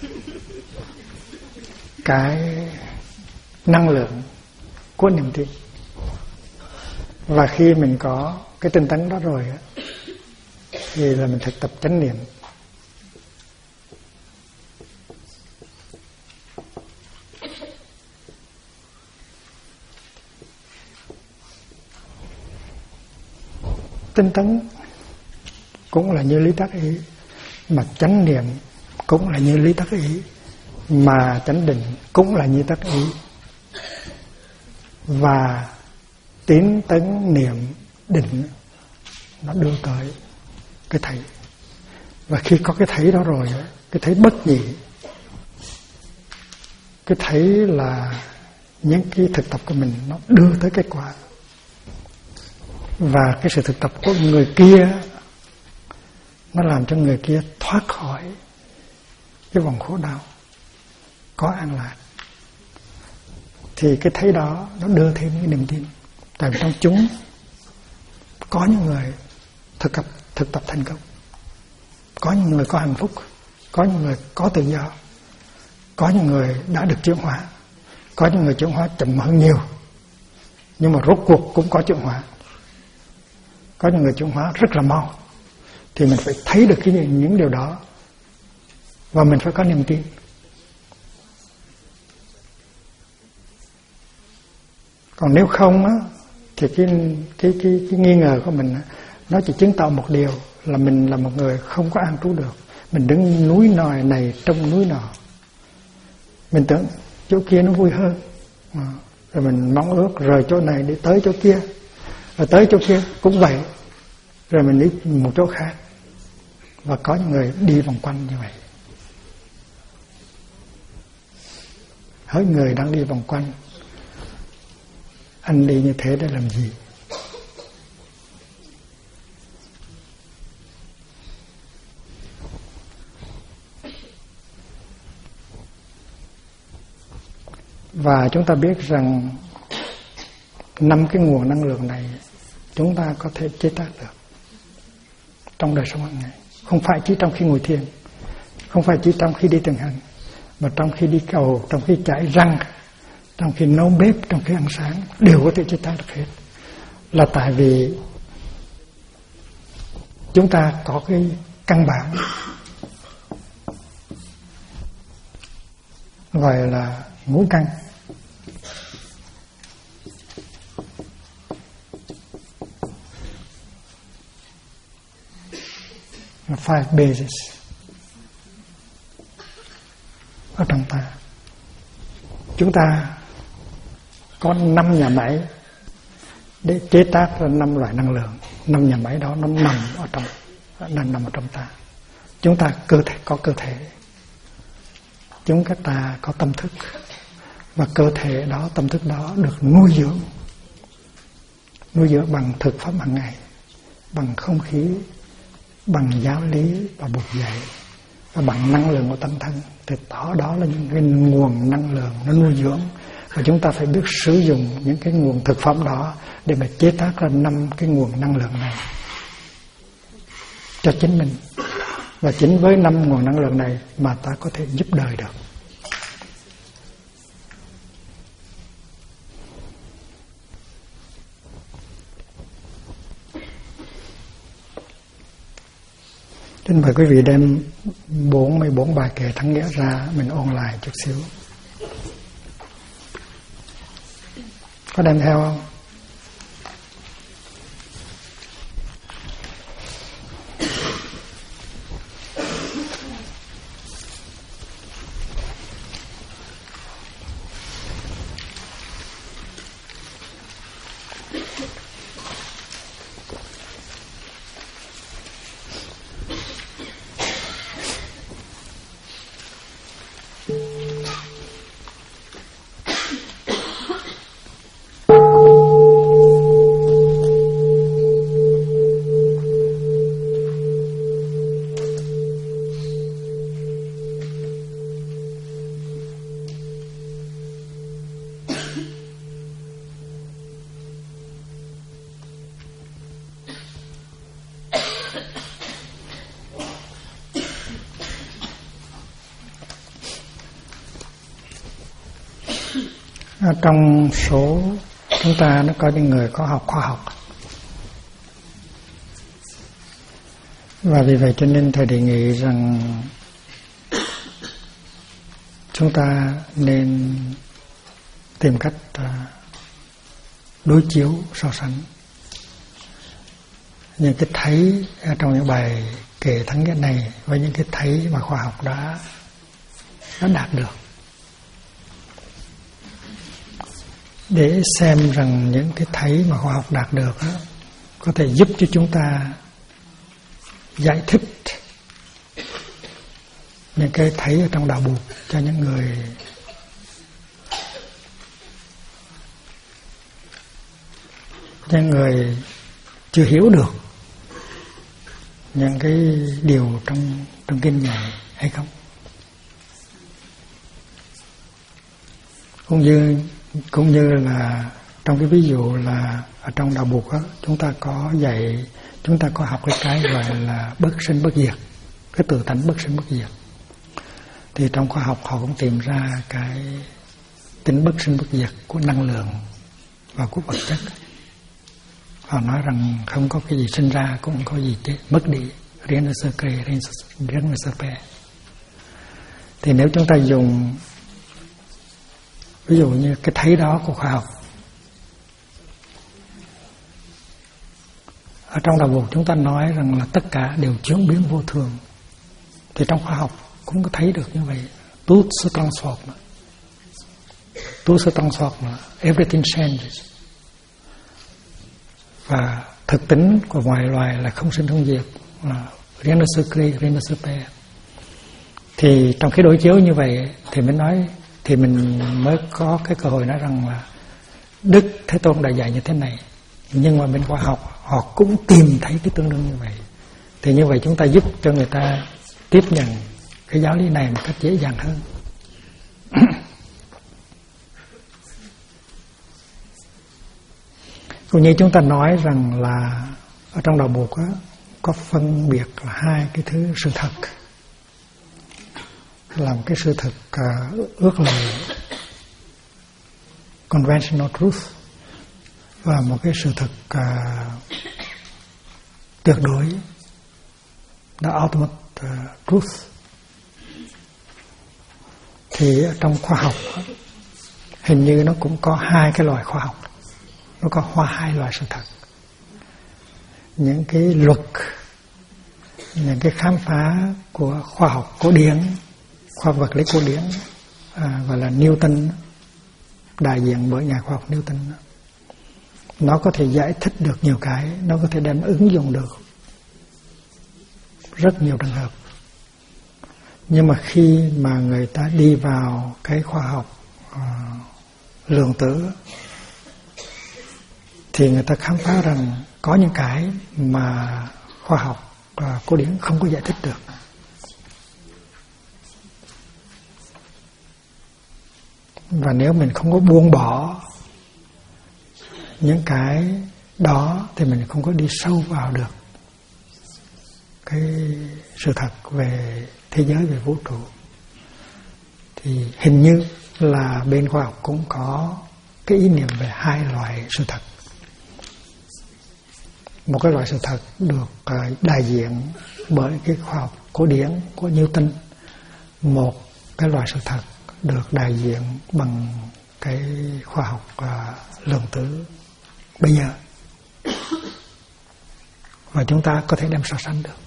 A: cái năng lượng của niềm tin. Và khi mình có cái tinh tấn đó rồi thì là mình thực tập chánh niệm. Tinh tấn cũng là như lý tác ý, mà chánh niệm cũng là như lý tác ý, mà chánh định cũng là như tác ý. Và tín tấn niệm định nó đưa tới cái thấy. Và khi có cái thấy đó rồi, cái thấy bất nhị, cái thấy là những cái thực tập của mình nó đưa tới kết quả. Và cái sự thực tập của người kia nó làm cho người kia thoát khỏi cái vòng khổ đau, có an lạc. Thì cái thấy đó nó đưa thêm cái niềm tin. Tại vì trong chúng có những người thực tập thành công, có những người có hạnh phúc, có những người có tự do, có những người đã được chuyển hóa, có những người chuyển hóa chậm hơn nhiều, nhưng mà rốt cuộc cũng có chuyển hóa. Có những người chuyển hóa rất là mau. Thì mình phải thấy được những điều đó, và mình phải có niềm tin. Còn nếu không á, thì cái nghi ngờ của mình nó chỉ chứng tỏ một điều là mình là một người không có an trú được. Mình đứng núi nòi này trong núi nọ, mình tưởng chỗ kia nó vui hơn, rồi mình mong ước rời chỗ này đi tới chỗ kia, rồi tới chỗ kia cũng vậy, rồi mình đi một chỗ khác. Và có những người đi vòng quanh như vậy. Hỡi người đang đi vòng quanh, anh đi như thế để làm gì? Và chúng ta biết rằng 5 cái nguồn năng lượng này chúng ta có thể chế tác được trong đời sống hàng ngày. Không phải chỉ trong khi ngồi thiền, không phải chỉ trong khi đi thiền hành, mà trong khi đi cầu, trong khi chải răng, trong khi nấu bếp, trong khi ăn sáng, đều có thể chế tác được hết. Là tại vì chúng ta có cái căn bản gọi là ngũ căn. Five bases ở trong ta. Chúng ta có 5 nhà máy để chế tác ra 5 loại năng lượng. 5 nhà máy đó nó nằm ở trong ta. Chúng ta có cơ thể, chúng ta có tâm thức, và cơ thể đó, tâm thức đó được nuôi dưỡng bằng thực pháp hàng ngày, bằng không khí, bằng giáo lý và buộc dạy, và bằng năng lượng của tâm thân. Thì đó là những cái nguồn năng lượng nó nuôi dưỡng. Và chúng ta phải biết sử dụng những cái nguồn thực phẩm đó để mà chế tác ra 5 cái nguồn năng lượng này cho chính mình. Và chính với 5 nguồn năng lượng này mà ta có thể giúp đời được. Xin mời quý vị đem 44 bài kệ thắng nghĩa ra, mình ôn lại chút xíu. Có đem theo không? Trong số chúng ta nó có những người có học khoa học, và vì vậy cho nên thầy đề nghị rằng chúng ta nên tìm cách đối chiếu so sánh những cái thấy trong những bài kể thắng nghĩa này với những cái thấy mà khoa học đã đạt được, để xem rằng những cái thấy mà khoa học đạt được đó, có thể giúp cho chúng ta giải thích những cái thấy ở trong đạo Bụt cho những người chưa hiểu được những cái điều trong kinh này hay không. Cũng như là trong cái ví dụ là ở trong đạo Bụt đó, chúng ta có học cái gọi là bất sinh bất diệt, cái tự tánh bất sinh bất diệt. Thì trong khoa học họ cũng tìm ra cái tính bất sinh bất diệt của năng lượng và của vật chất. Họ nói rằng không có cái gì sinh ra, cũng không có gì chết, mất đi, riêng là sơ kê, riêng là sơ pe. Thì nếu chúng ta dùng ví dụ như cái thấy đó của khoa học, ở trong đạo Bụt chúng ta nói rằng là tất cả đều chuyển biến vô thường, thì trong khoa học cũng có thấy được như vậy. Tout se transforme, everything changes. Và thực tính của mọi loài là không sinh không diệt, là rien ne se crée, rien ne se perd. Thì trong cái đối chiếu như vậy thì mình mới có cái cơ hội nói rằng là Đức Thế Tôn đã dạy như thế này, nhưng mà bên khoa học họ cũng tìm thấy cái tương đương như vậy. Thì như vậy chúng ta giúp cho người ta tiếp nhận cái giáo lý này một cách dễ dàng hơn. Cũng như chúng ta nói rằng là ở trong đạo Bụt có phân biệt là hai cái thứ sự thật, làm cái sự thật ước lời conventional truth, và một cái sự thật tuyệt đối, the ultimate truth. Thì trong khoa học hình như nó cũng có hai cái loại khoa học, nó có hai loại sự thật. Những cái luật, những cái khám phá của khoa học cổ điển, khoa vật lý cổ điển, gọi là Newton, đại diện bởi nhà khoa học Newton. Nó có thể giải thích được nhiều cái, nó có thể đem ứng dụng được rất nhiều trường hợp. Nhưng mà khi mà người ta đi vào cái khoa học lượng tử, thì người ta khám phá rằng có những cái mà khoa học cổ điển không có giải thích được. Và nếu mình không có buông bỏ những cái đó thì mình không có đi sâu vào được cái sự thật về thế giới, về vũ trụ. Thì hình như là bên khoa học cũng có cái ý niệm về hai loại sự thật. Một cái loại sự thật được đại diện bởi cái khoa học cổ điển của Newton, một cái loại sự thật được đại diện bằng cái khoa học lượng tử bây giờ, và chúng ta có thể đem so sánh được.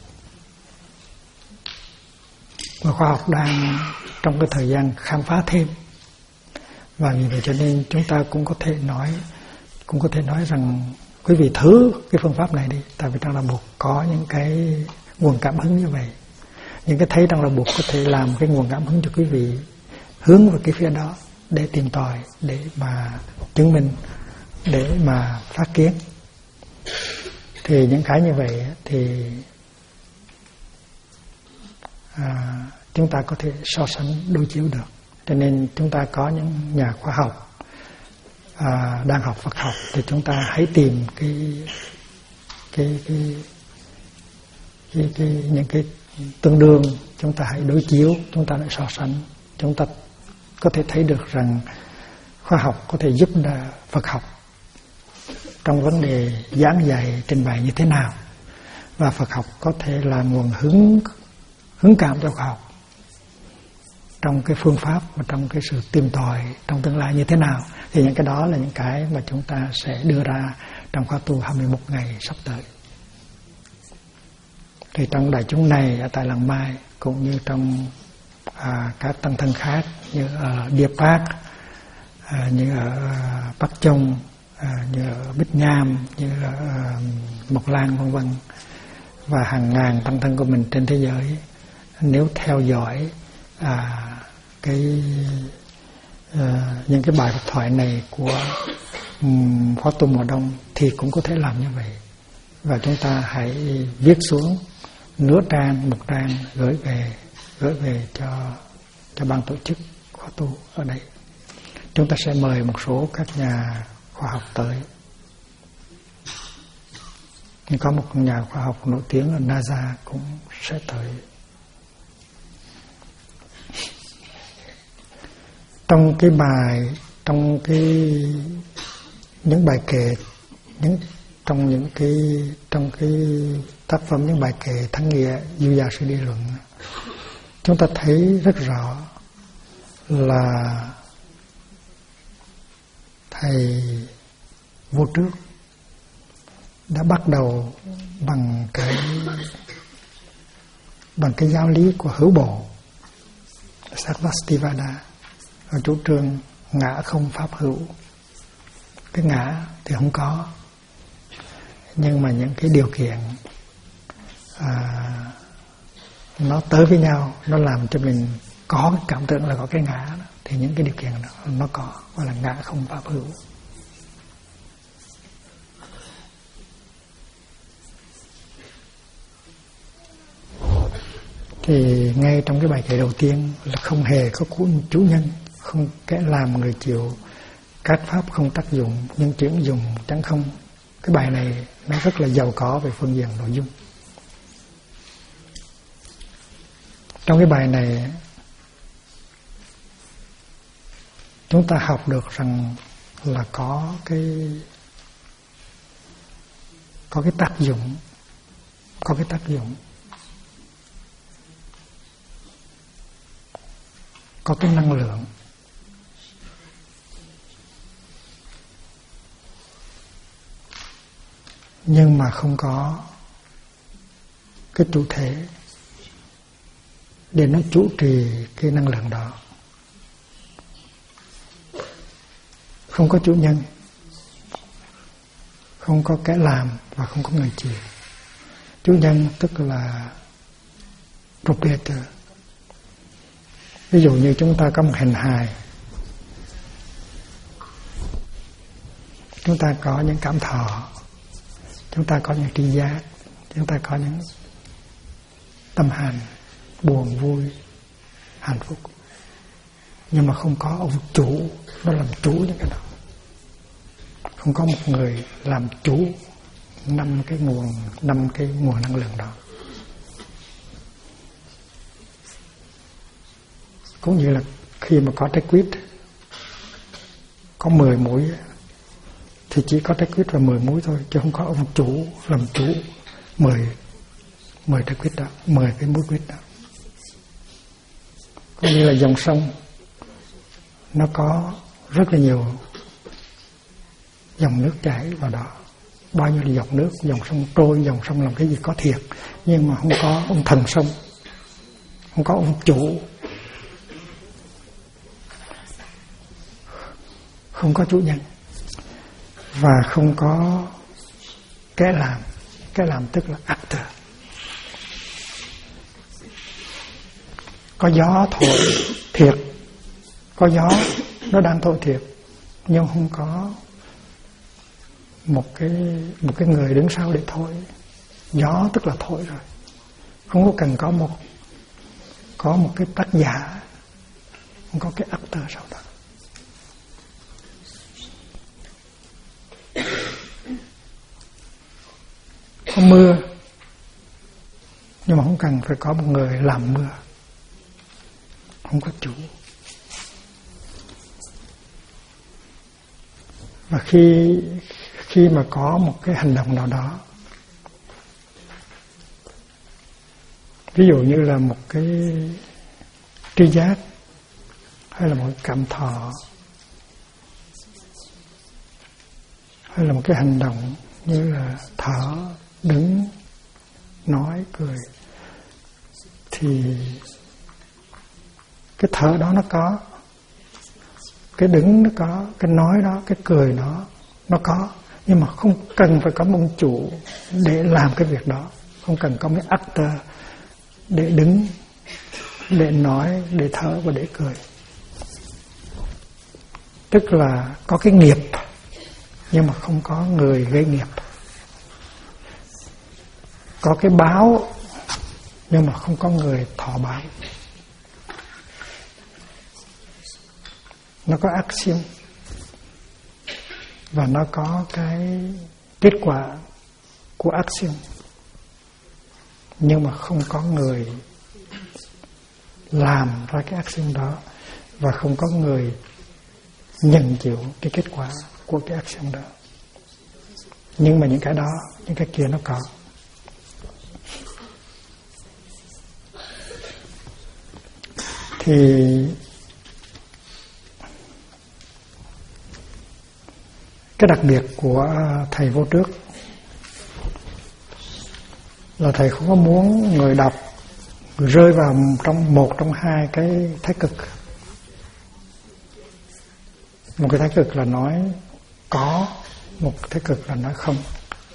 A: Và khoa học đang trong cái thời gian khám phá thêm, và vì vậy cho nên chúng ta cũng có thể nói rằng quý vị thử cái phương pháp này đi, tại vì trong đạo Bụt có những cái nguồn cảm hứng như vậy. Những cái thấy trong đạo Bụt có thể làm cái nguồn cảm hứng cho quý vị hướng vào cái phía đó để tìm tòi, để mà chứng minh, để mà phát kiến. Thì những cái như vậy thì chúng ta có thể so sánh đối chiếu được. Cho nên chúng ta có những nhà khoa học đang học Phật học, thì chúng ta hãy tìm những cái tương đương, chúng ta hãy đối chiếu, chúng ta hãy so sánh, chúng ta có thể thấy được rằng khoa học có thể giúp Phật học trong vấn đề giảng dạy trình bày như thế nào, và Phật học có thể là nguồn hứng cảm cho khoa học trong cái phương pháp và trong cái sự tìm tòi trong tương lai như thế nào. Thì những cái đó là những cái mà chúng ta sẽ đưa ra trong khóa tu 21 ngày sắp tới. Thì trong đại chúng này ở tại Làng Mai cũng như trong các tăng thân khác như ở Địa Park, như ở Bắc Châu, như ở Bích Nham, như ở Mộc Lan vân vân, và hàng ngàn tăng thân của mình trên thế giới, nếu theo dõi những cái bài thoại này của khóa tu mùa đông thì cũng có thể làm như vậy. Và chúng ta hãy viết xuống nửa trang, một trang gửi về cho ban tổ chức khóa tu ở đây. Chúng ta sẽ mời một số các nhà khoa học tới. Nhưng có một nhà khoa học nổi tiếng ở NASA cũng sẽ tới. Trong những bài kệ, trong cái tác phẩm những bài kệ Thắng Nghĩa Dư Gia Sư Đi Luận, chúng ta thấy rất rõ là thầy vô trước đã bắt đầu bằng cái giáo lý của hữu bộ Sarvastivada, ở chủ trương ngã không pháp hữu. Cái ngã thì không có, nhưng mà những cái điều kiện nó tới với nhau, nó làm cho mình có cái cảm tưởng là có cái ngã đó. Thì những cái điều kiện đó nó có, gọi là ngã không pháp hữu. Thì ngay trong cái bài kệ đầu tiên là không hề có chủ nhân, không kẻ làm người chịu, các pháp không tác dụng, nhưng chuyển dùng chẳng không. Cái bài này nó rất là giàu có về phương diện nội dung. Trong cái bài này chúng ta học được rằng là có cái tác dụng, có cái tác dụng, có cái năng lượng. Nhưng mà không có cái chủ thể để nó chủ trì cái năng lượng đó. Không có chủ nhân, không có kẻ làm và không có người chịu. Chủ nhân tức là proprietor. Ví dụ như chúng ta có một hình hài, chúng ta có những cảm thọ, chúng ta có những tri giác, chúng ta có những tâm hành, buồn, vui, hạnh phúc. Nhưng mà không có ông chủ, nó làm chủ những cái đó. Không có một người làm chủ năm cái nguồn năng lượng đó. Cũng như là khi mà có trái quýt, có 10 mũi thì chỉ có trái quýt và 10 mũi thôi, chứ không có ông chủ làm chủ 10 trái quýt đó, 10 cái mũi quýt đó. Cũng như là dòng sông, nó có rất là nhiều dòng nước chảy vào đó, bao nhiêu là dòng nước, dòng sông trôi, dòng sông làm cái gì có thiệt, nhưng mà không có ông thần sông, không có ông chủ, không có chủ nhân, và không có kẻ làm. Kẻ làm tức là actor. Có gió thổi thiệt, có gió nó đang thổi thiệt, nhưng không có một cái người đứng sau để thổi. Gió tức là thổi rồi, không có cần có một cái tác giả, không có cái actor sau đó. Có mưa, nhưng mà không cần phải có một người làm mưa, không có chủ. Và khi mà có một cái hành động nào đó, ví dụ như là một cái tri giác hay là một cái cảm thọ hay là một cái hành động như là thở, đứng, nói, cười, thì cái thở đó nó có, cái đứng nó có, cái nói đó, cái cười nó có, nhưng mà không cần phải có mông chủ để làm cái việc đó, không cần có mấy actor để đứng, để nói, để thở và để cười. Tức là có cái nghiệp nhưng mà không có người gây nghiệp, có cái báo nhưng mà không có người thọ báo. Nó có action và nó có cái kết quả của action, nhưng mà không có người làm ra cái action đó, và không có người nhận chịu cái kết quả của cái action đó. Nhưng mà những cái đó, những cái kia nó có. Thì cái đặc biệt của thầy vô trước là thầy không có muốn người đọc rơi vào một trong hai cái thái cực. Một cái thái cực là nói có, một thái cực là nói không.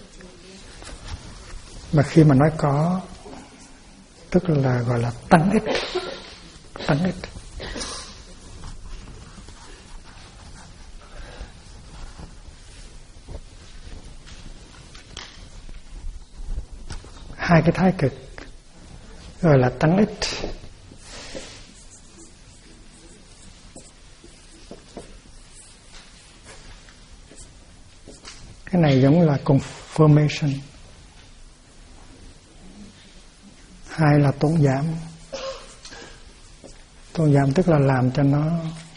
A: Mà khi mà nói có, tức là gọi là tăng ích. Tăng ích. Hai cái thái cực gọi là tăng ích. Cái này giống là confirmation. Hai là tốn giảm. Tốn giảm tức là làm cho nó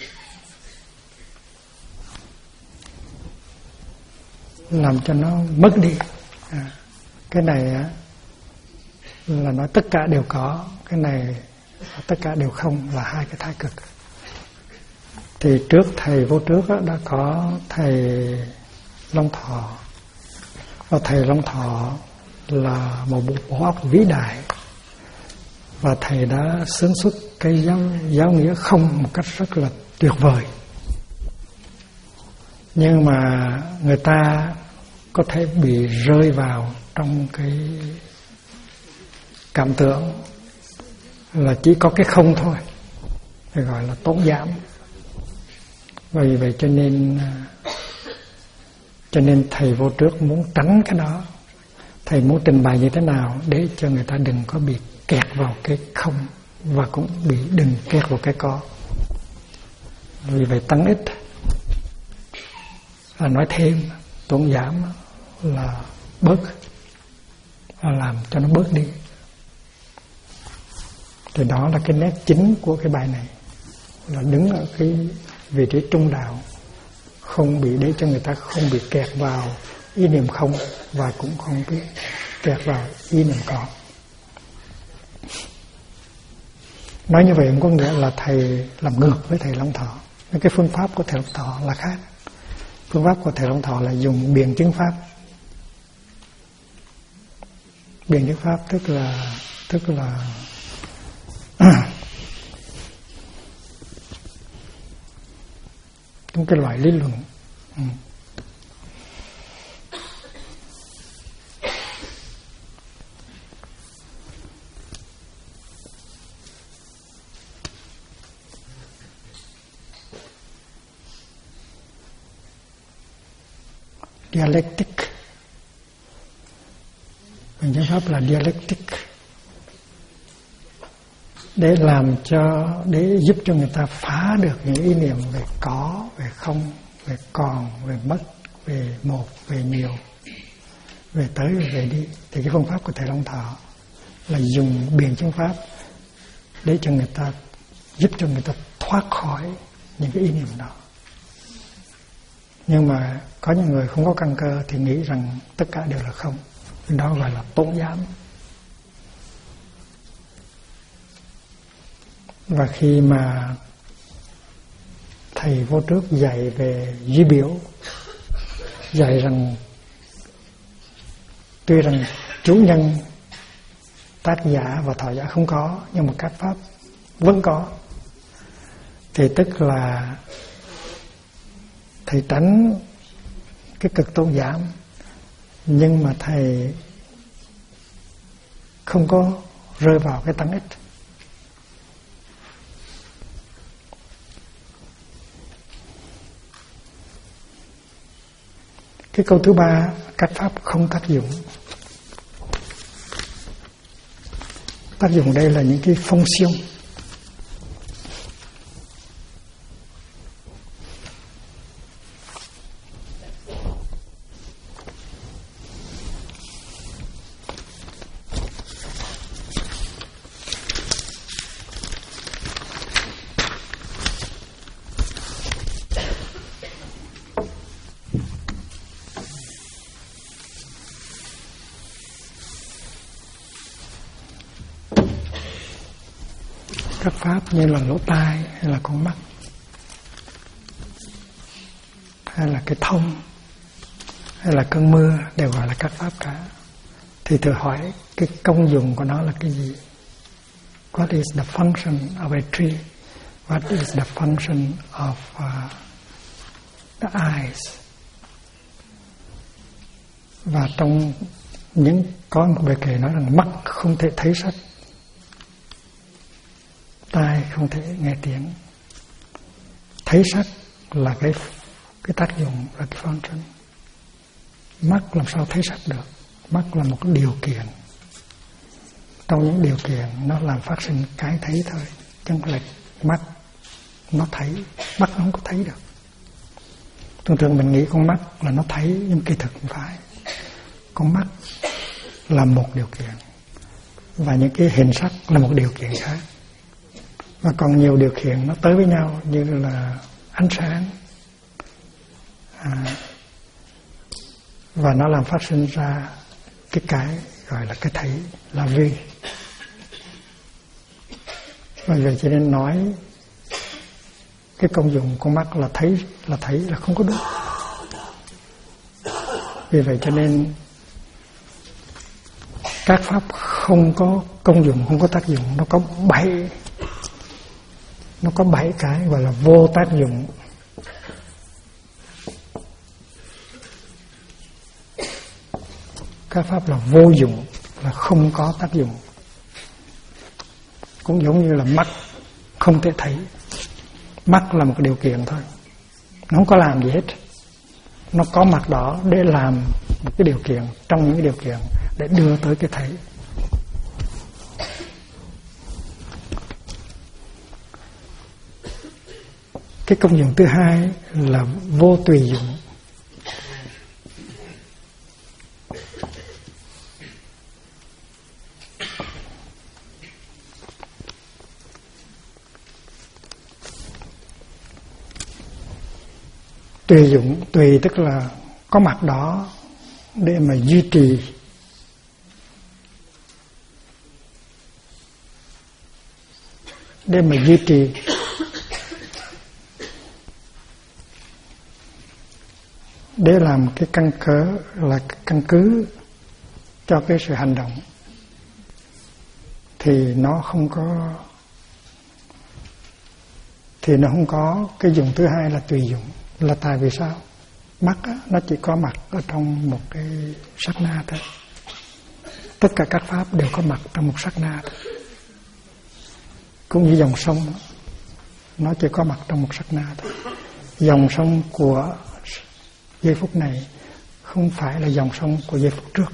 A: mất đi. Cái này là nói tất cả đều có, cái này tất cả đều không, là hai cái thái cực. Thì trước thầy vô trước đã có thầy Long Thọ, và thầy Long Thọ là một bộ óc vĩ đại, và thầy đã xướng xuất cái giáo nghĩa không một cách rất là tuyệt vời. Nhưng mà người ta có thể bị rơi vào trong cái cảm tưởng là chỉ có cái không thôi, phải gọi là tốn giảm. Vì vậy cho nên thầy vô trước muốn tránh cái đó. Thầy muốn trình bày như thế nào để cho người ta đừng có bị kẹt vào cái không, và cũng đừng kẹt vào cái có. Vì vậy tăng ít là nói thêm, tốn giảm là bớt, là làm cho nó bớt đi. Thì đó là cái nét chính của cái bài này, là đứng ở cái vị trí trung đạo, không bị, để cho người ta không bị kẹt vào ý niệm không, và cũng không bị kẹt vào ý niệm có. Nói như vậy không có nghĩa là thầy làm ngược với thầy Long Thọ. Cái phương pháp của thầy Long Thọ là khác. Phương pháp của thầy Long Thọ là dùng biện chứng pháp. Biện chứng pháp tức là trong cái loại lý luận. Dialectic. Biện chứng pháp là dialectic, để giúp cho người ta phá được những ý niệm về có, về không, về còn, về mất, về một, về nhiều, về tới, về đi. Thì cái phương pháp của thầy Long Thọ là dùng biện chứng pháp để cho người ta, giúp cho người ta thoát khỏi những cái ý niệm đó. Nhưng mà có những người không có căn cơ thì nghĩ rằng tất cả đều là không. Đó gọi là tốn giám. Và khi mà thầy vô trước dạy về duy biểu, dạy rằng tuy rằng chủ nhân, tác giả và thọ giả không có, nhưng mà các pháp vẫn có, thì tức là thầy tránh cái cực tôn giảm, nhưng mà thầy không có rơi vào cái tăng ích. Cái câu thứ ba, các pháp không tác dụng. Tác dụng đây là những cái phong siêu. Các pháp như là lỗ tai, hay là con mắt, hay là cái thông, hay là cơn mưa, đều gọi là các pháp cả. Thì tự hỏi cái công dụng của nó là cái gì? What is the function of a tree? What is the function of the eyes? Và trong có một bài kệ nói rằng mắt không thể thấy sắc, tai không thể nghe tiếng. Thấy sắc là cái tác dụng, là cái function. Mắt làm sao thấy sắc được? Mắt là một điều kiện. Trong những điều kiện nó làm phát sinh cái thấy thôi. Chứ không phải mắt nó thấy. Mắt nó không có thấy được. Thường thường mình nghĩ con mắt là nó thấy, nhưng kỳ thực không phải. Con mắt là một điều kiện, và những cái hình sắc là một điều kiện khác. Và còn nhiều điều kiện nó tới với nhau, như là ánh sáng, và nó làm phát sinh ra cái gọi là cái thấy, là vi. Và vậy cho nên nói cái công dụng con mắt là thấy là không có đúng. Vì vậy cho nên các pháp không có công dụng, không có tác dụng. Nó có 7 cái gọi là vô tác dụng. Các pháp là vô dụng, là không có tác dụng. Cũng giống như là mắt không thể thấy. Mắt là một điều kiện thôi, nó không có làm gì hết. Nó có mặt đó để làm một cái điều kiện, trong những cái điều kiện để đưa tới cái thấy. Cái công dụng thứ hai là vô tùy dụng. Tùy dụng, tùy tức là có mặt đó để mà duy trì. Để làm cái căn cơ, là căn cứ cho cái sự hành động, thì nó không có cái dụng thứ hai là tùy dụng. Là tại vì sao? Mắt á, nó chỉ có mặt ở trong một cái sát na thôi. Tất cả các pháp đều có mặt trong một sát na thôi. Cũng như dòng sông, nó chỉ có mặt trong một sát na thôi. Dòng sông của giây phút này không phải là dòng sông của giây phút trước.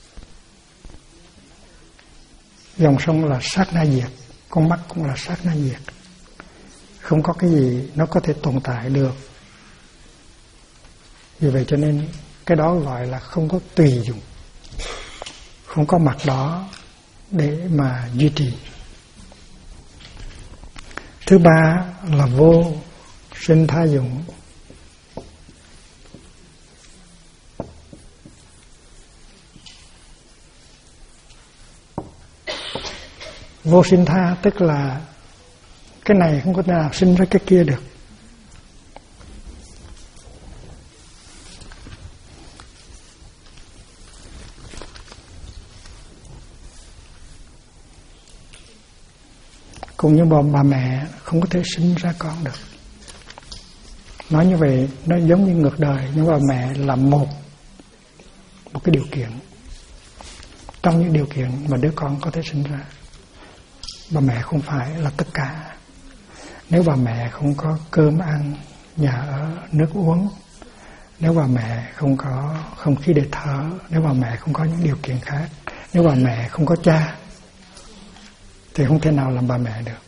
A: Dòng sông là sát na diệt, con mắt cũng là sát na diệt. Không có cái gì nó có thể tồn tại được. Vì vậy cho nên cái đó gọi là không có tùy dụng, không có mặt đó để mà duy trì. Thứ ba là vô sinh tha dụng. Vô sinh tha tức là cái này không có thể nào sinh ra cái kia được. Cũng như bà mẹ không có thể sinh ra con được. Nói như vậy nó giống như ngược đời, nhưng bà mẹ là một cái điều kiện trong những điều kiện mà đứa con có thể sinh ra. Bà mẹ không phải là tất cả. Nếu bà mẹ không có cơm ăn, nhà ở, nước uống, nếu bà mẹ không có không khí để thở, nếu bà mẹ không có những điều kiện khác, nếu bà mẹ không có cha, thì không thể nào làm bà mẹ được.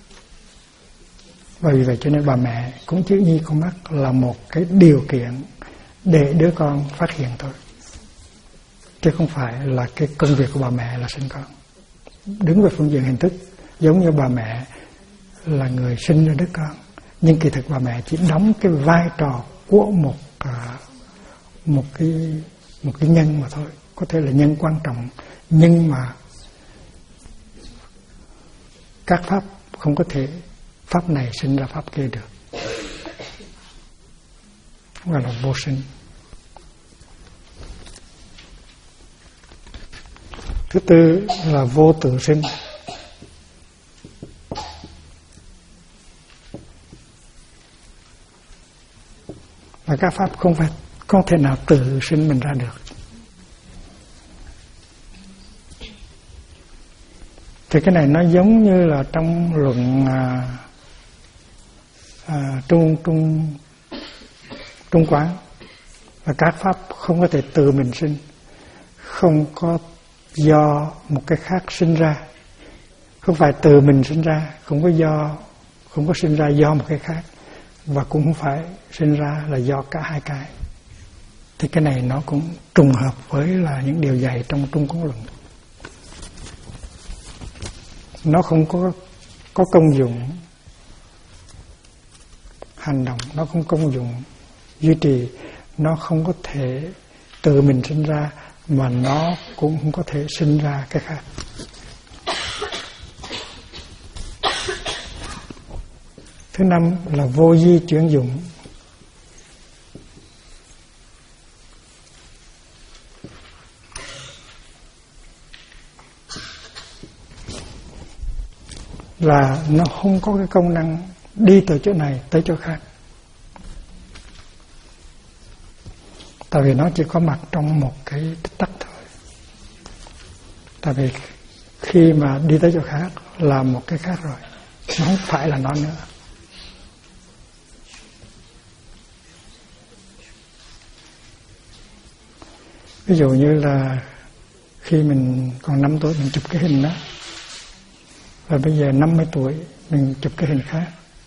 A: Và vì vậy cho nên bà mẹ cũng chữ nhi con mắt là một cái điều kiện để đứa con phát hiện thôi, chứ không phải là cái công việc của bà mẹ là sinh con. Đứng về phương diện hình thức, giống như bà mẹ là người sinh ra đứa con, nhưng kỳ thực bà mẹ chỉ đóng cái vai trò của một cái nhân mà thôi. Có thể là nhân quan trọng, nhưng mà các pháp không có thể pháp này sinh ra pháp kia được, gọi là vô sinh. Thứ tư là vô tự sinh. Và các pháp không thể nào tự sinh mình ra được. Thì cái này nó giống như là trong luận trung quán, là các pháp không có thể tự mình sinh, không có do một cái khác sinh ra, không phải từ mình sinh ra, không có sinh ra do một cái khác, và cũng không phải sinh ra là do cả hai cái. Thì cái này nó cũng trùng hợp với là những điều dạy trong Trung Quán Luận. Nó không có công dụng hành động, nó không công dụng duy trì, nó không có thể tự mình sinh ra, mà nó cũng không có thể sinh ra cái khác. Thứ năm là vô di chuyển dụng. Là nó không có cái công năng đi từ chỗ này tới chỗ khác. Tại vì nó chỉ có mặt trong một cái tích tắc thôi. Tại vì khi mà đi tới chỗ khác là một cái khác rồi, nó không phải là nó nữa. Ví dụ như là khi mình còn 5 tuổi mình chụp cái hình đó, và bây giờ 50 tuổi mình chụp cái hình khác,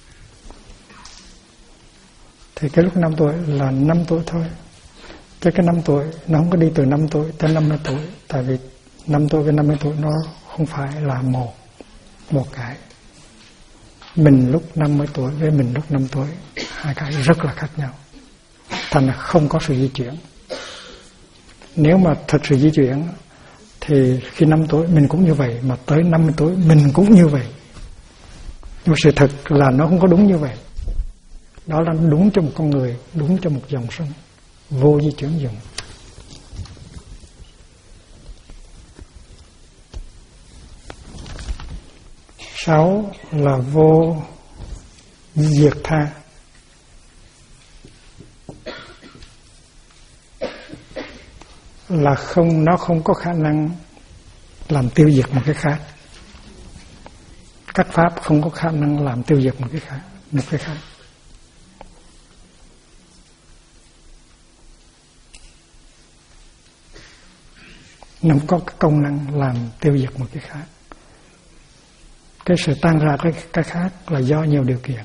A: thì cái lúc 5 tuổi là 5 tuổi thôi. Chứ cái 5 tuổi nó không có đi từ 5 tuổi tới 50 tuổi. Tại vì 5 tuổi với 50 tuổi nó không phải là một cái. Mình lúc 50 tuổi với mình lúc 5 tuổi, hai cái rất là khác nhau. Thành là không có sự di chuyển. Nếu mà thật sự di chuyển thì khi 5 tuổi mình cũng như vậy, mà tới 50 tuổi mình cũng như vậy. Nhưng mà sự thật là nó không có đúng như vậy. Đó là đúng cho một con người, đúng cho một dòng sông, vô di chuyển dụng. Sáu là vô diệt tha. Là nó không có khả năng làm tiêu diệt một cái khác. Các pháp không có khả năng làm tiêu diệt một cái khác. Nó không có công năng làm tiêu diệt một cái khác. Cái sự tan ra cái khác là do nhiều điều kiện.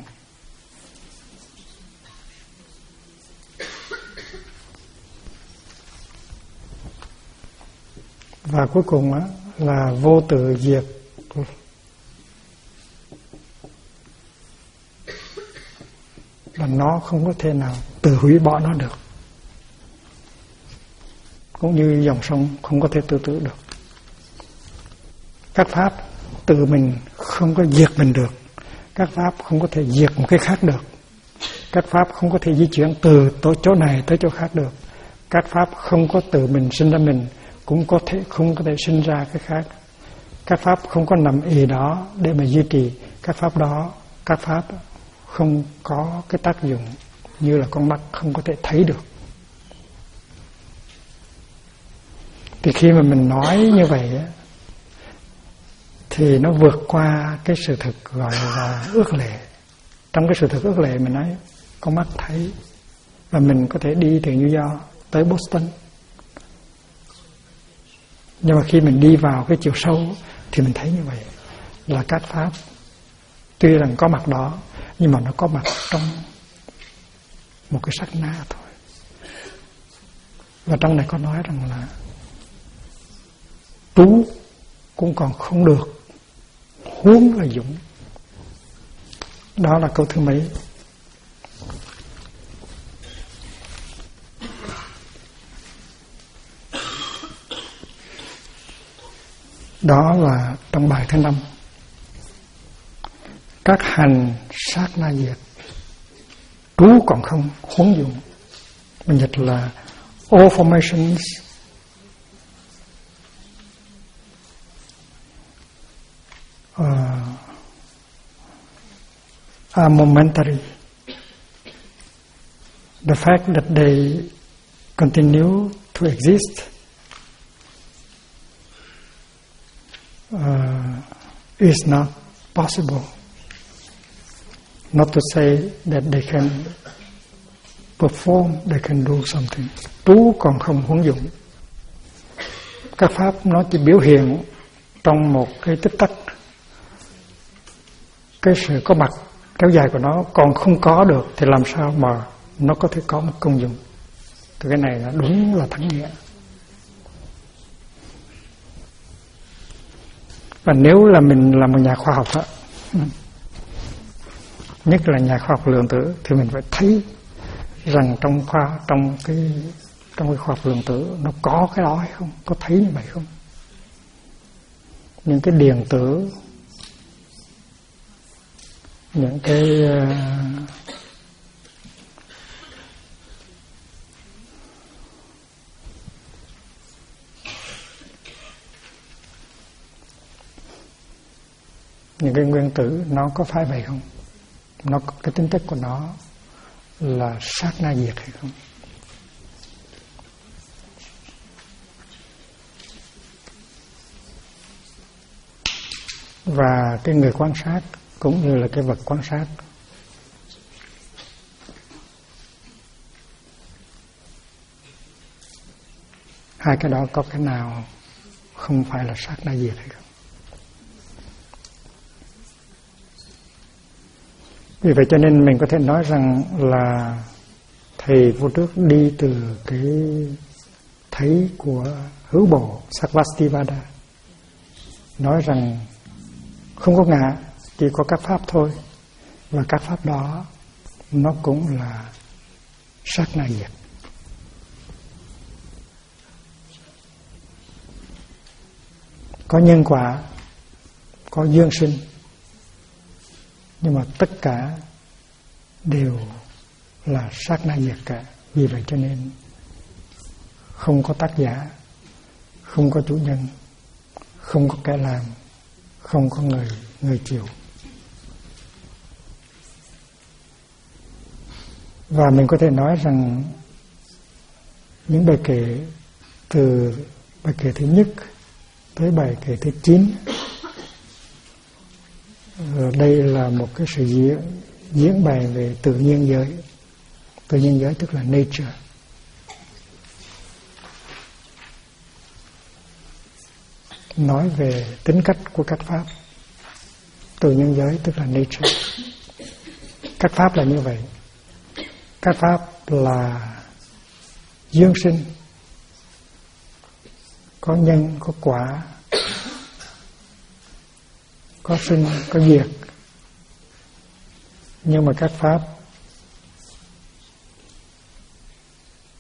A: Và cuối cùng là vô tự diệt. Là nó không có thể nào tự hủy bỏ nó được. Cũng như dòng sông không có thể tự tử được. Các pháp tự mình không có diệt mình được. Các pháp không có thể diệt một cái khác được. Các pháp không có thể di chuyển từ chỗ này tới chỗ khác được. Các pháp không có tự mình sinh ra mình, cũng không có thể sinh ra cái khác. Các pháp không có nằm ý đó để mà duy trì. Các pháp không có cái tác dụng như là con mắt không có thể thấy được. Thì khi mà mình nói như vậy á, thì nó vượt qua cái sự thực gọi là ước lệ. Trong cái sự thực ước lệ mình nói con mắt thấy, và mình có thể đi từ New York tới Boston. Nhưng mà khi mình đi vào cái chiều sâu thì mình thấy như vậy là các pháp tuy rằng có mặt đó, nhưng mà nó có mặt trong một cái sát na thôi. Và trong này có nói rằng là trú cũng còn không được, huống là dũng. Đó là câu thứ mấy? Đó là trong bài thứ 5. Các hành sát na diệt, trú còn không, huống dụng. Mình dịch là all formations are momentary. The fact that they continue to exist is not possible. Not to say that they can perform, they can do something. Trú còn không, huống dụng. Các pháp nó chỉ biểu hiện trong một cái tích tắc. Cái sự có mặt kéo dài của nó còn không có được thì làm sao mà nó có thể có một công dụng. Thì cái này là đúng là thắng nghĩa. Và nếu là mình là một nhà khoa học á, nhất là nhà khoa học lượng tử, thì mình phải thấy rằng trong cái khoa học lượng tử nó có cái đó hay không, có thấy như vậy không? Những cái điện tử, những cái những cái nguyên tử nó có phải vậy không? Nó cái tính chất của nó là sát na diệt hay không? Và cái người quan sát cũng như là cái vật quan sát, hai cái đó có cái nào không phải là sát na diệt hay không? Vì vậy cho nên mình có thể nói rằng là thầy vô trước đi từ cái thấy của hữu bổ Sarvastivada, nói rằng không có ngã, chỉ có các pháp thôi, và các pháp đó nó cũng là sát na diệt. Có nhân quả, có duyên sinh, nhưng mà tất cả đều là sát na diệt cả. Vì vậy cho nên không có tác giả, không có chủ nhân, không có kẻ làm, không có người chịu. Và mình có thể nói rằng những bài kệ từ bài kệ thứ nhất tới bài kệ thứ 9, đây là một cái sự diễn bày về tự nhiên giới. Tự nhiên giới tức là nature. Nói về tính cách của các pháp. Tự nhiên giới tức là nature. Các pháp là như vậy. Các pháp là duyên sinh, có nhân, có quả, có sinh, có diệt. Nhưng mà các pháp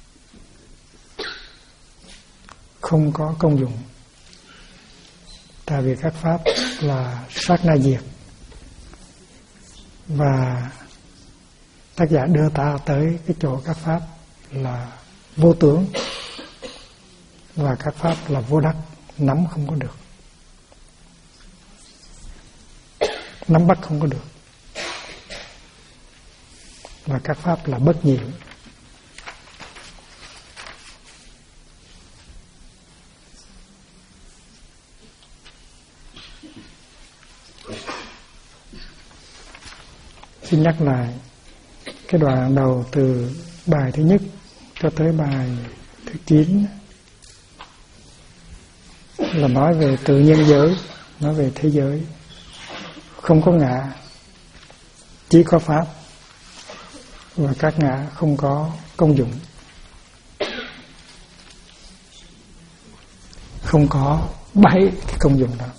A: không có công dụng. tại vì các pháp là sát na diệt, và tác giả đưa ta tới cái chỗ các pháp là vô tướng và các pháp là vô đắc, nắm không có được, nắm bắt không có được, và các pháp là bất nhiễm. Xin nhắc lại cái đoạn đầu từ bài thứ nhất cho tới bài thứ 9 là nói về tự nhiên giới, nói về thế giới không có ngã, chỉ có pháp, và các ngã không có công dụng, không có 7 cái công dụng đó.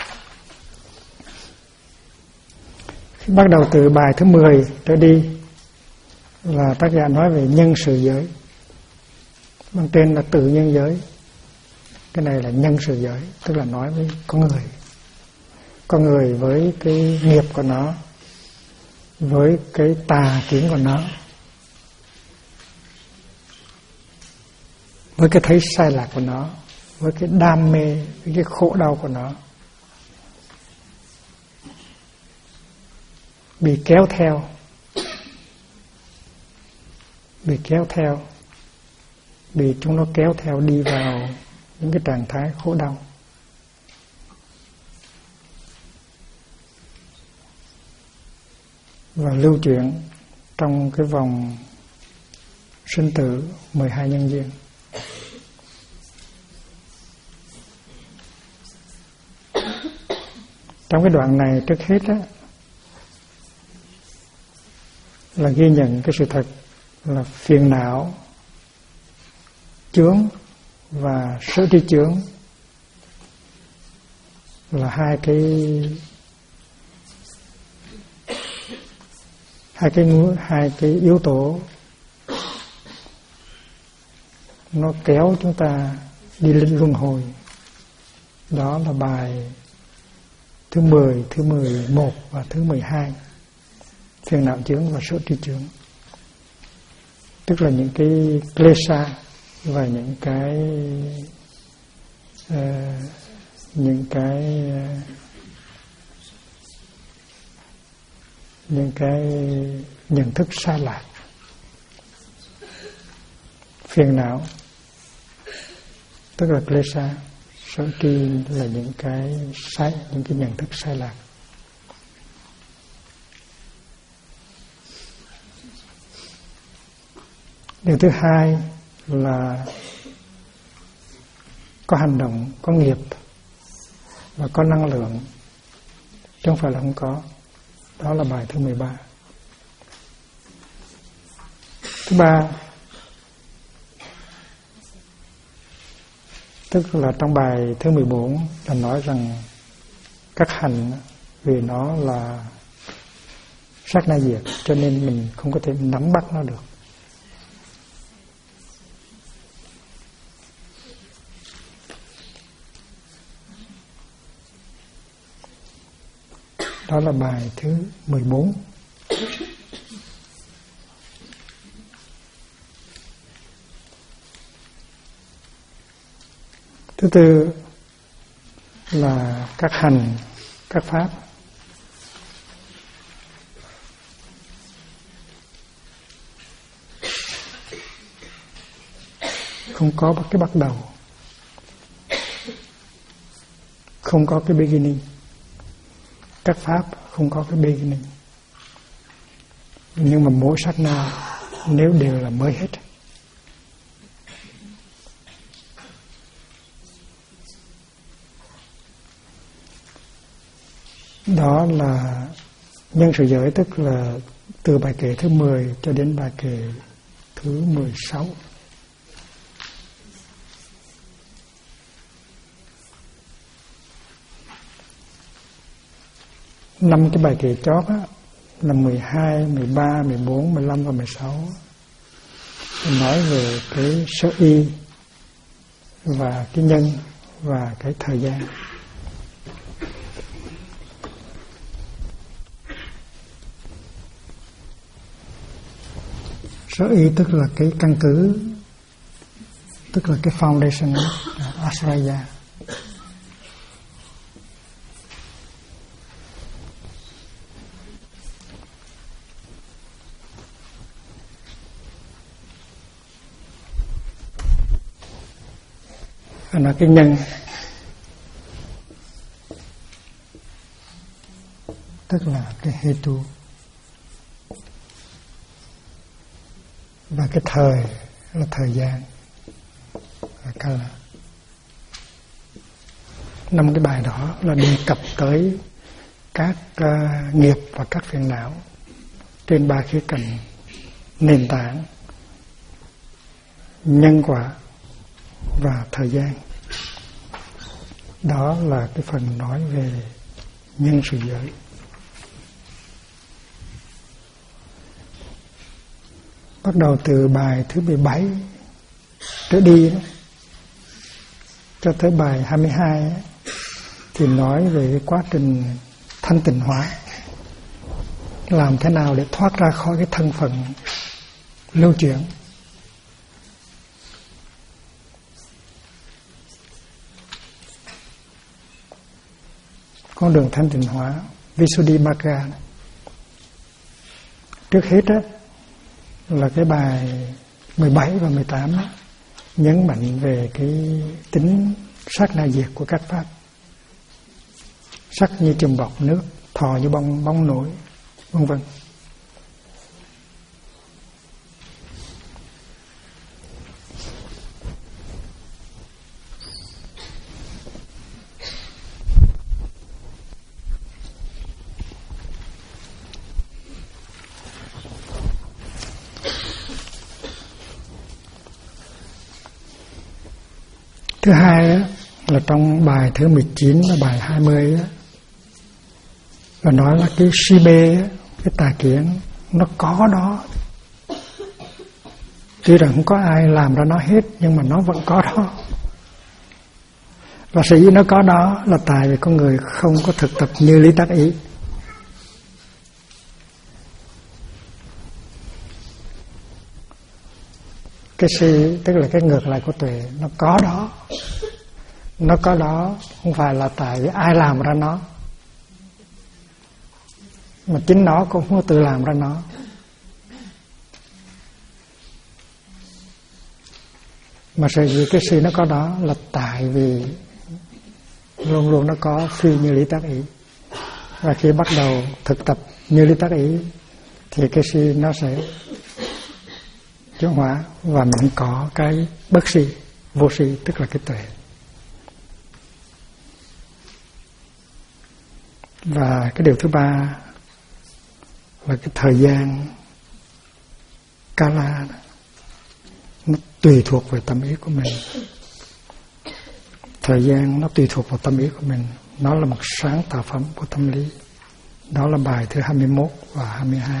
A: Bắt đầu từ bài thứ 10 trở đi là tác giả nói về nhân sự giới, mang tên là tự nhiên giới. Cái này là nhân sự giới, tức là nói với con người với cái nghiệp của nó, với cái tà kiến của nó, với cái thấy sai lạc của nó, với cái đam mê, với cái khổ đau của nó, bị kéo theo, bị chúng nó kéo theo đi vào những cái trạng thái khổ đau. Và lưu chuyển trong cái vòng sinh tử 12 nhân duyên. Trong cái đoạn này trước hết á, là ghi nhận cái sự thật là phiền não chướng và sở tri chướng là hai cái yếu tố nó kéo chúng ta đi lên luân hồi. Đó là bài thứ 10, thứ 11 và thứ 12, phiền não chướng và sở tri chướng, tức là những cái klesa và những cái nhận thức sai lạc. Phiền não tức là klesa, sở tri là những cái nhận thức sai lạc. Điều thứ hai là có hành động, có nghiệp và có năng lượng, chứ không phải là không có. Đó là bài thứ 13. Thứ ba, tức là trong bài thứ 14 là nói rằng các hành vì nó là sát na diệt, cho nên mình không có thể nắm bắt nó được. Đó là bài thứ 14. Thứ tư là các hành, các pháp. Không có cái bắt đầu, không có cái beginning. Các pháp không có cái beginning, nhưng mà mỗi sát na nếu đều là mới hết. Đó là nhân sự giới, tức là từ bài kệ thứ 10 cho đến bài kệ thứ 16. Năm cái bài kệ chót á, là 12, 13, 14, 15 và 16 nói về cái sở y và cái nhân và cái thời gian. Sở y tức là cái căn cứ, tức là cái foundation, Asraya. Là cái nhân, tức là cái hetu, và cái thời là thời gian, là kala. 5 cái bài đó là đề cập tới các nghiệp và các phiền não trên 3 khía cạnh nền tảng, nhân quả và thời gian. Đó là cái phần nói về nhân sự giới. Bắt đầu từ bài thứ 17 trở đi đó, cho tới bài 22 ấy, thì nói về cái quá trình thanh tịnh hóa, làm thế nào để thoát ra khỏi cái thân phận lưu chuyển. Con đường thanh tịnh hóa Visuddhimagga. Trước hết á, là cái bài 17 và 18 á, nhấn mạnh về cái tính sát na diệt của các pháp. Sắc như chùm bọc nước, thọ như bóng nổi, vân vân. Thứ hai á, là trong bài thứ 19 và bài 20 á, là nói là cái shibe, cái tà kiến nó có đó. Tuy rằng không có ai làm ra nó hết, nhưng mà nó vẫn có đó. Và sở dĩ nó có đó là tại vì con người không có thực tập như lý tác ý. Cái si tức là cái ngược lại của tuệ, nó có đó. Nó có đó không phải là tại vì ai làm ra nó, mà chính nó cũng không tự làm ra nó. Mà sở dĩ cái si nó có đó là tại vì luôn luôn nó có phi như lý tác ý. Và khi bắt đầu thực tập như lý tác ý thì cái si nó sẽ chuyển hóa và mình có cái bất si, vô si, tức là cái tuệ. Và cái điều thứ ba là cái thời gian kala, nó tùy thuộc về tâm ý của mình. Thời gian nó tùy thuộc vào tâm ý của mình. Nó là một sáng tạo phẩm của tâm lý. Đó là bài thứ 21 và 22.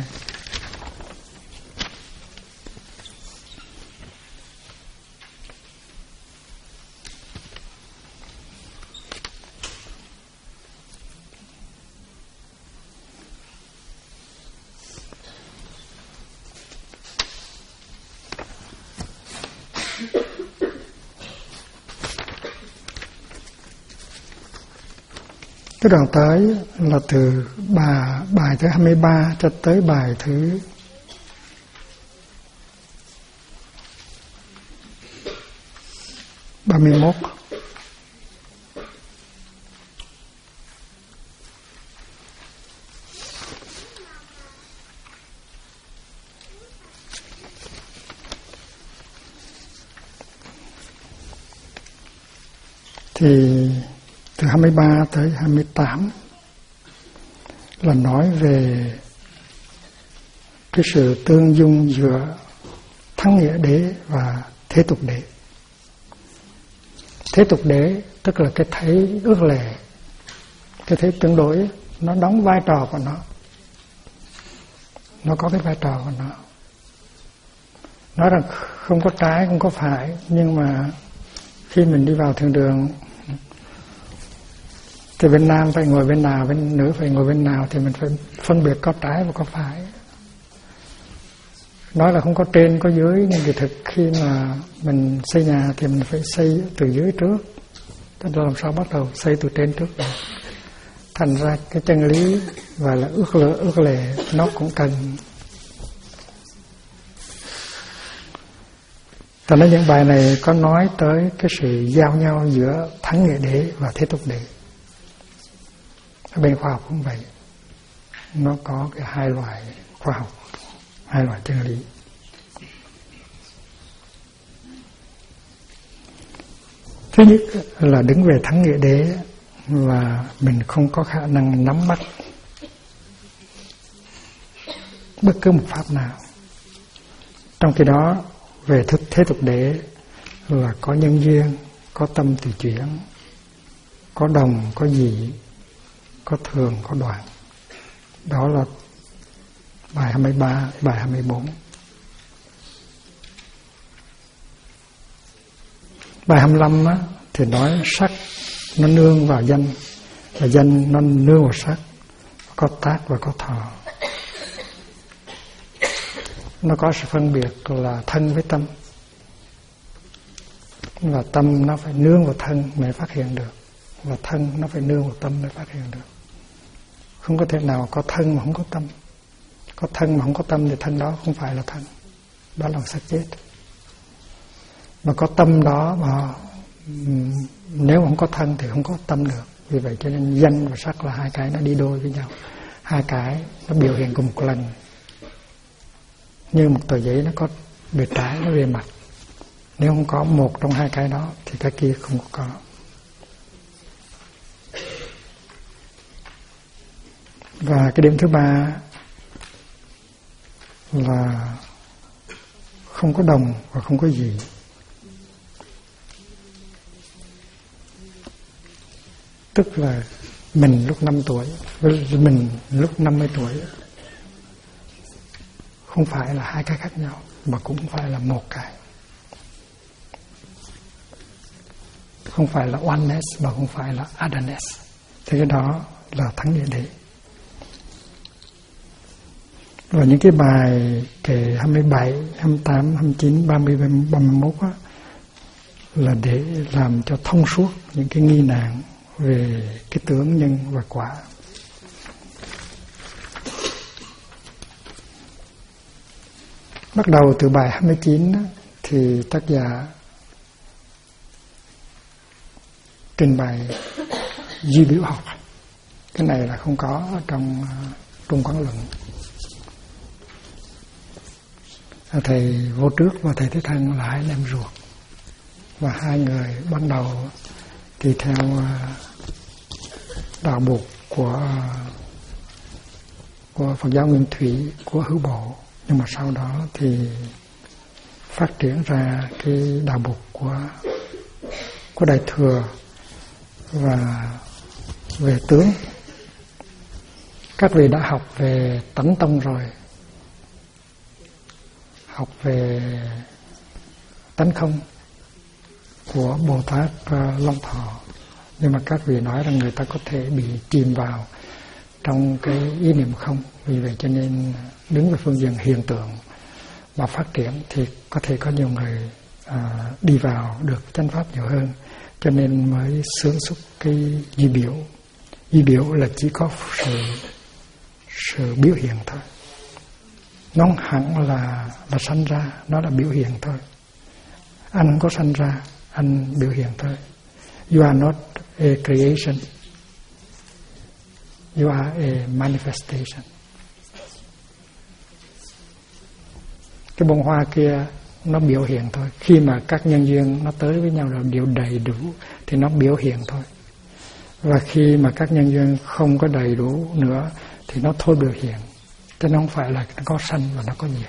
A: Cái đoạn tới là từ bài thứ 23 cho tới bài thứ 31. Thì từ 23 tới 28 là nói về cái sự tương dung giữa thắng nghĩa đế và thế tục đế. Thế tục đế tức là cái thấy ước lệ, cái thấy tương đối, nó đóng vai trò của nó. Nó có cái vai trò của nó. Nói rằng không có trái, không có phải, nhưng mà khi mình đi vào thiền đường thì bên nam phải ngồi bên nào, bên nữ phải ngồi bên nào, thì mình phải phân biệt có trái và có phải. Nói là không có trên có dưới, nhưng kỳ thực khi mà mình xây nhà thì mình phải xây từ dưới trước. Thế làm sao bắt đầu xây từ trên trước được. Thành ra cái chân lý và là ước lệ nó cũng cần. Cho nên những bài này có nói tới cái sự giao nhau giữa thắng nghệ đế và thế tục đế. Ở bên khoa học cũng vậy. Nó có cái hai loại khoa học, hai loại chân lý. Thứ nhất là đứng về thắng nghệ đế và mình không có khả năng nắm bắt bất cứ một pháp nào. Trong khi đó về thế tục đế là có nhân duyên, có tâm tùy chuyển, có đồng, có dị, có thường, có đoạn. Đó là bài 23, bài 24. Bài 25 á, thì nói sắc nó nương vào danh, và danh nó nương vào sắc, có tác và có thọ. Nó có sự phân biệt là thân với tâm, và tâm nó phải nương vào thân mới phát hiện được, và thân nó phải nương vào tâm mới phát hiện được. Không có thể nào có thân mà không có tâm. Có thân mà không có tâm thì thân đó không phải là thân, đó là xác chết. Mà có tâm đó mà nếu không có thân thì không có tâm được. Vì vậy cho nên danh và sắc là hai cái nó đi đôi với nhau. Hai cái nó biểu hiện cùng một lần. Như một tờ giấy nó có bề trái, nó bề mặt. Nếu không có một trong hai cái đó thì cái kia không có. Và cái điểm thứ ba là không có đồng và không có gì. Tức là mình lúc 5 tuổi với mình lúc 50 tuổi không phải là hai cái khác nhau, mà cũng không phải là một cái. Không phải là oneness mà không phải là otherness. Thế cái đó là thắng địa đế. Và những cái bài kể 27, 28, 29, 30, 31 á, là để làm cho thông suốt những cái nghi nạn về cái tướng nhân và quả. Bắt đầu từ bài 29 á, thì tác giả trình bày duy biểu học. Cái này là không có ở trong Trung Quán Luận. Thầy Vô Trước và thầy Thế Thân là hai anh em ruột, và hai người ban đầu thì theo đạo buộc của Phật giáo Nguyên Thủy, của Hữu Bộ, nhưng mà sau đó thì phát triển ra cái đạo buộc của Đại Thừa. Và về tướng, các vị đã học về tánh tông rồi, học về tánh không của Bồ Tát Long Thọ, nhưng mà các vị nói rằng người ta có thể bị chìm vào trong cái ý niệm không. Vì vậy cho nên đứng về phương diện hiện tượng và phát triển thì có thể có nhiều người đi vào được chánh pháp nhiều hơn, cho nên mới xướng xúc cái duy biểu. Duy biểu là chỉ có sự biểu hiện thôi, nó không hẳn là sanh ra, nó là biểu hiện thôi. Anh không có sanh ra, anh biểu hiện thôi. You are not a creation, you are a manifestation. Cái bông hoa kia nó biểu hiện thôi. Khi mà các nhân duyên nó tới với nhau rồi đều đầy đủ thì nó biểu hiện thôi. Và khi mà các nhân duyên không có đầy đủ nữa thì nó thôi biểu hiện. Chứ nó không phải là nó có sanh và nó có diệt.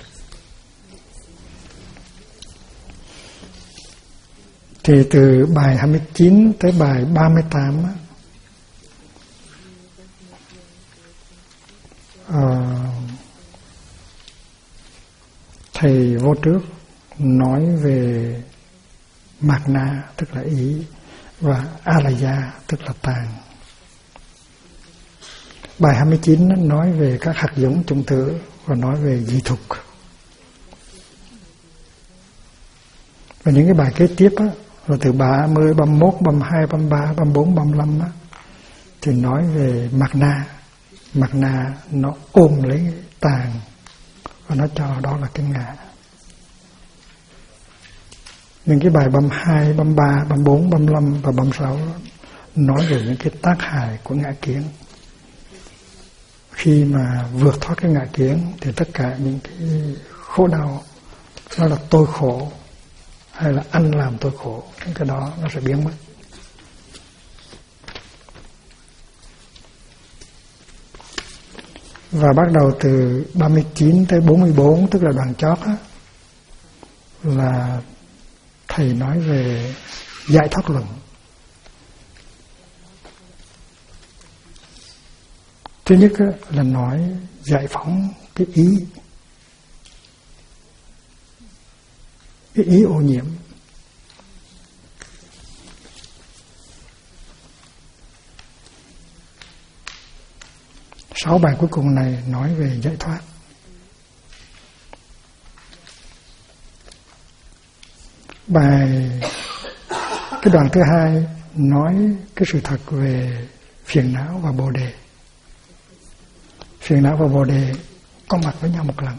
A: Thì từ bài 29 tới bài 38 thầy Vô Trước nói về mạt na tức là ý, và alaya tức là tàn. Bài 29 nói về các hạt giống chủng tử và nói về dị thục. Và những cái bài kế tiếp á, là từ 30, 31, 32, 33, 34, 35 á, thì nói về Mạt Na nó ôm lấy tàn và nó cho đó là cái ngã. Những cái bài 32, 33, 34, 35 và 36 nói về những cái tác hại của ngã kiến. Khi mà vượt thoát cái ngã kiến thì tất cả những cái khổ đau, nó là tôi khổ hay là anh làm tôi khổ, những cái đó nó sẽ biến mất. Và bắt đầu từ 39 tới 44, tức là đoạn chót á, là thầy nói về giải thoát luận. Thứ nhất á, là nói giải phóng cái ý ô nhiễm. Sáu bài cuối cùng này nói về giải thoát. Cái đoạn thứ hai nói cái sự thật về phiền não và bồ đề. Phiền não và bồ đề có mặt với nhau một lần.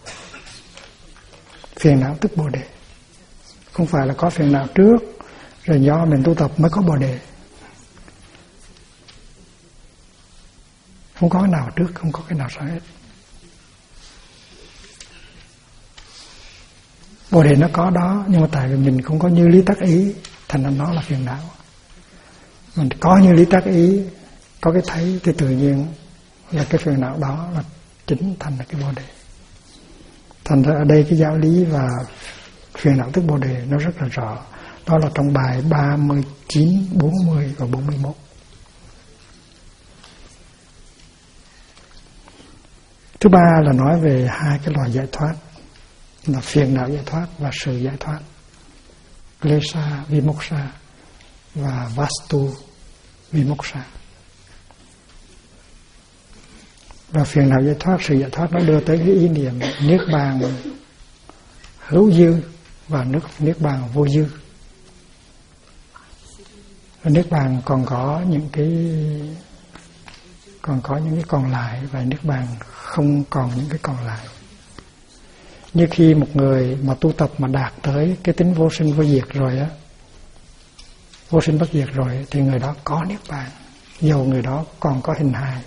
A: Phiền não tức bồ đề. Không phải là có phiền não trước rồi do mình tu tập mới có bồ đề. Không có cái nào trước, không có cái nào sau hết. Bồ đề nó có đó, nhưng mà tại vì mình không có như lý tác ý, thành ra nó là phiền não. Mình có như lý tác ý, có cái thấy thì tự nhiên là cái phiền não đó là chính thành là cái bồ đề. Thành ra ở đây cái giáo lý và phiền não tức bồ đề nó rất là rõ. Đó là trong bài 39, 40 và 41. Thứ ba là nói về hai cái loại giải thoát, là phiền não giải thoát và sự giải thoát, Klesha Vimoksha và Vastu Vimoksha. Và phiền não giải thoát, sự giải thoát nó đưa tới cái ý niệm niết bàn hữu dư và niết bàn vô dư. Và niết bàn còn có những cái còn lại, và niết bàn không còn những cái còn lại. Như khi một người mà tu tập mà đạt tới cái tính vô sinh vô diệt rồi á, vô sinh bất diệt rồi, thì người đó có niết bàn, dầu người đó còn có hình hài,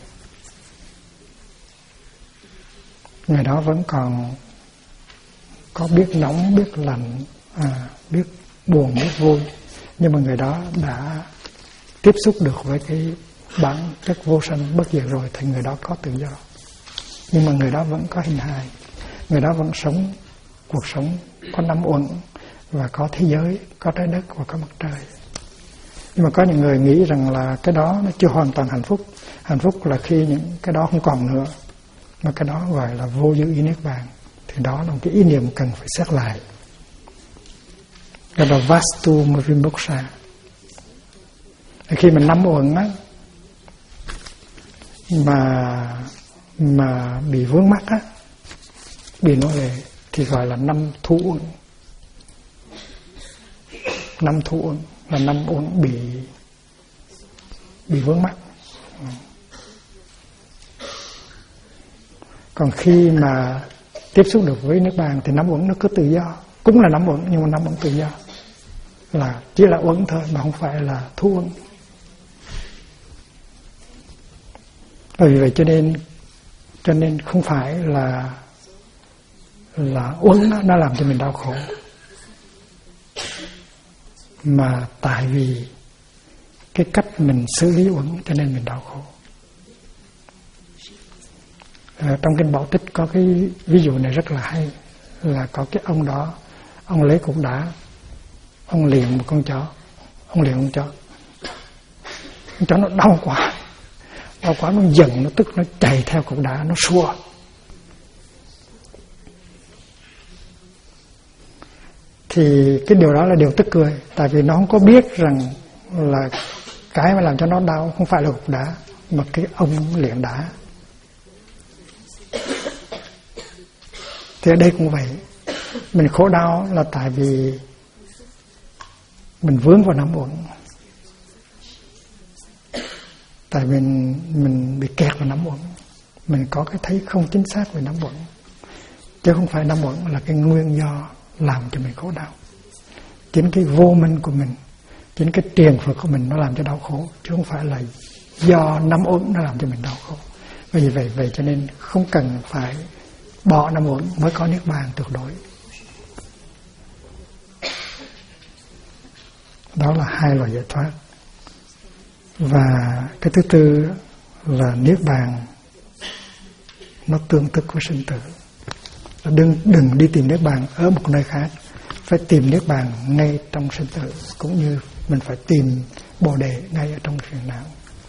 A: người đó vẫn còn có biết nóng, biết lạnh, biết buồn, biết vui, nhưng mà người đó đã tiếp xúc được với cái bản chất vô sanh bất diệt rồi, thì người đó có tự do. Nhưng mà người đó vẫn có hình hài, người đó vẫn sống cuộc sống có năm uẩn và có thế giới, có trái đất và có mặt trời. Nhưng mà có những người nghĩ rằng là cái đó nó chưa hoàn toàn hạnh phúc. Hạnh phúc là khi những cái đó không còn nữa, mà cái đó gọi là vô dư ý niết bàn. Thì đó là một cái ý niệm cần phải xét lại. Gọi là Vastu Vimoksha. Khi mình năm uẩn á, mà bị vướng mắc á, bị nói về thì gọi là năm thú uẩn. Năm thú uẩn là năm uẩn bị vướng mắc. Còn khi mà tiếp xúc được với niết bàn thì năm uẩn nó cứ tự do, cũng là năm uẩn nhưng mà năm uẩn tự do, là chỉ là uẩn thôi mà không phải là thú uẩn. Vì vậy cho nên không phải là uẩn nó làm cho mình đau khổ, mà tại vì cái cách mình xử lý uẩn cho nên mình đau khổ. Trong kinh Bảo Tích có cái ví dụ này rất là hay, là có cái ông đó, ông lấy cục đá, ông liền một con chó, con chó nó đau quá, nó giận, nó tức, nó chạy theo cục đá, nó xua. Thì cái điều đó là điều tức cười, tại vì nó không có biết rằng là cái mà làm cho nó đau không phải là cục đá, mà cái ông luyện đá. Thì ở đây cũng vậy, mình khổ đau là tại vì mình vướng vào nắm uẩn. Tại mình bị kẹt vào nắm uẩn, mình có cái thấy không chính xác về nắm uẩn, chứ không phải nắm uẩn là cái nguyên do làm cho mình khổ đau. Chính cái vô minh của mình, chính cái triền phật của mình nó làm cho đau khổ, chứ không phải là do nắm uẩn nó làm cho mình đau khổ. Vì vậy cho nên không cần phải bỏ nắm uẩn mới có niết bàn tuyệt đối. Đó là hai loại giải thoát. Và cái thứ tư là niết bàn nó tương tức với sinh tử. Đừng đi tìm niết bàn ở một nơi khác, phải tìm niết bàn ngay trong sinh tử, cũng như mình phải tìm bồ đề ngay ở trong phiền não.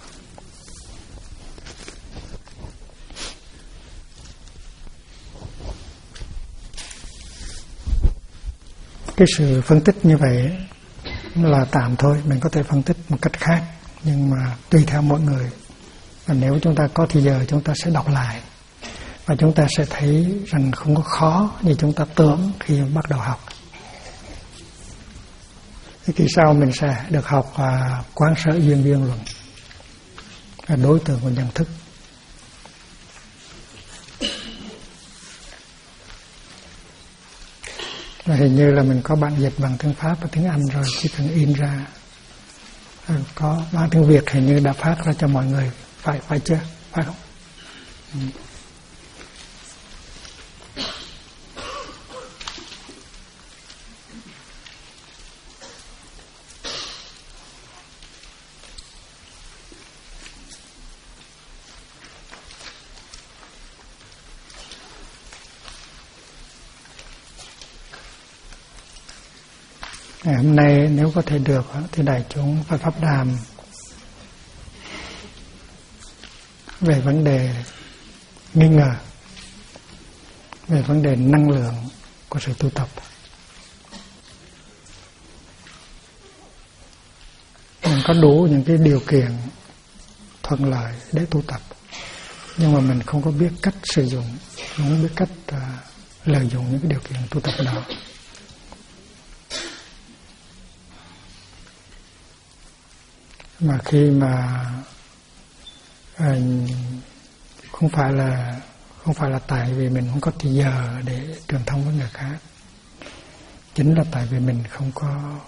A: Cái sự phân tích như vậy là tạm thôi, mình có thể phân tích một cách khác, nhưng mà tùy theo mỗi người. Và nếu chúng ta có thì giờ chúng ta sẽ đọc lại, và chúng ta sẽ thấy rằng không có khó như chúng ta tưởng khi bắt đầu học. Thì kỳ sau mình sẽ được học quán sở duyên biên luận, là đối tượng của nhận thức. Và hình như là mình có bản dịch bằng tiếng Pháp và tiếng Anh rồi, chỉ cần in ra. Có bản tiếng Việt hình như đã phát ra cho mọi người, phải chưa? Phải không? Ngày hôm nay nếu có thể được thì đại chúng phải pháp đàm về vấn đề nghi ngờ, về vấn đề năng lượng của sự tu tập. Mình có đủ những cái điều kiện thuận lợi để tu tập, nhưng mà mình không có biết cách sử dụng, không biết cách lợi dụng những cái điều kiện tu tập đó. Mà khi mà không phải là tại vì mình không có thời giờ để truyền thông với người khác, chính là tại vì mình không có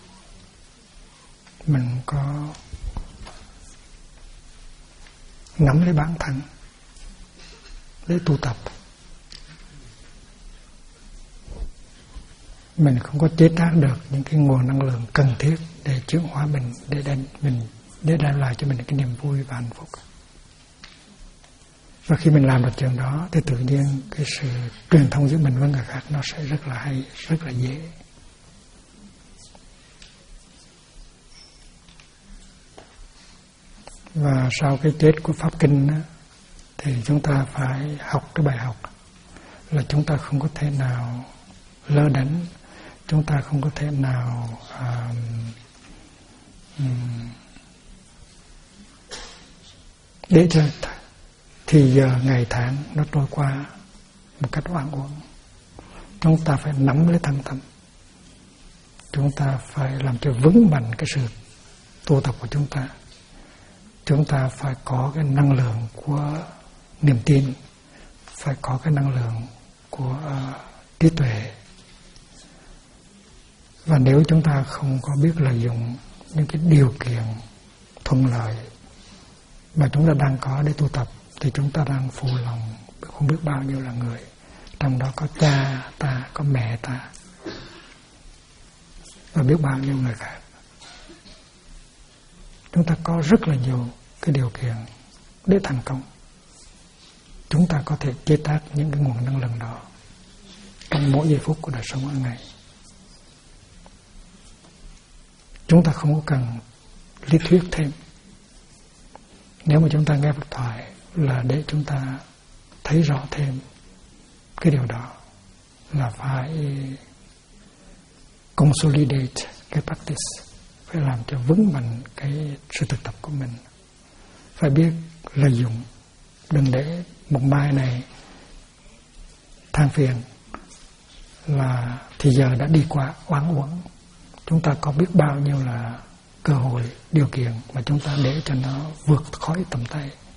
A: nắm lấy bản thân để tu tập. Mình không có chế tác được những cái nguồn năng lượng cần thiết để chuyển hóa mình, để đem lại cho mình cái niềm vui và hạnh phúc. Và khi mình làm được chuyện đó thì tự nhiên cái sự truyền thông giữa mình với người khác nó sẽ rất là hay, rất là dễ. Và sau cái chết của Pháp Kinh đó, thì chúng ta phải học cái bài học là chúng ta không có thể nào lơ đễnh, chúng ta không có thể nào để cho thì giờ ngày tháng nó trôi qua một cách oan uổng. Chúng ta phải nắm lấy thân tâm, chúng ta phải làm cho vững mạnh cái sự tu tập của chúng ta. Chúng ta phải có cái năng lượng của niềm tin, phải có cái năng lượng của trí tuệ. Và nếu chúng ta không có biết lợi dụng những cái điều kiện thuận lợi mà chúng ta đang có để tu tập, thì chúng ta đang phụ lòng không biết bao nhiêu là người. Trong đó có cha ta, có mẹ ta, và biết bao nhiêu người khác. Chúng ta có rất là nhiều cái điều kiện để thành công. Chúng ta có thể chế tác những cái nguồn năng lượng đó trong mỗi giây phút của đời sống hàng ngày. Chúng ta không có cần lý thuyết thêm. Nếu mà chúng ta nghe Phật thoại là để chúng ta thấy rõ thêm cái điều đó, là phải consolidate cái practice, phải làm cho vững mạnh cái sự thực tập của mình. Phải biết lợi dụng, đừng để một mai này than phiền là thì giờ đã đi qua oán uổng. chúng ta có biết bao nhiêu là cơ hội, điều kiện mà chúng ta để cho nó vượt khỏi tầm tay.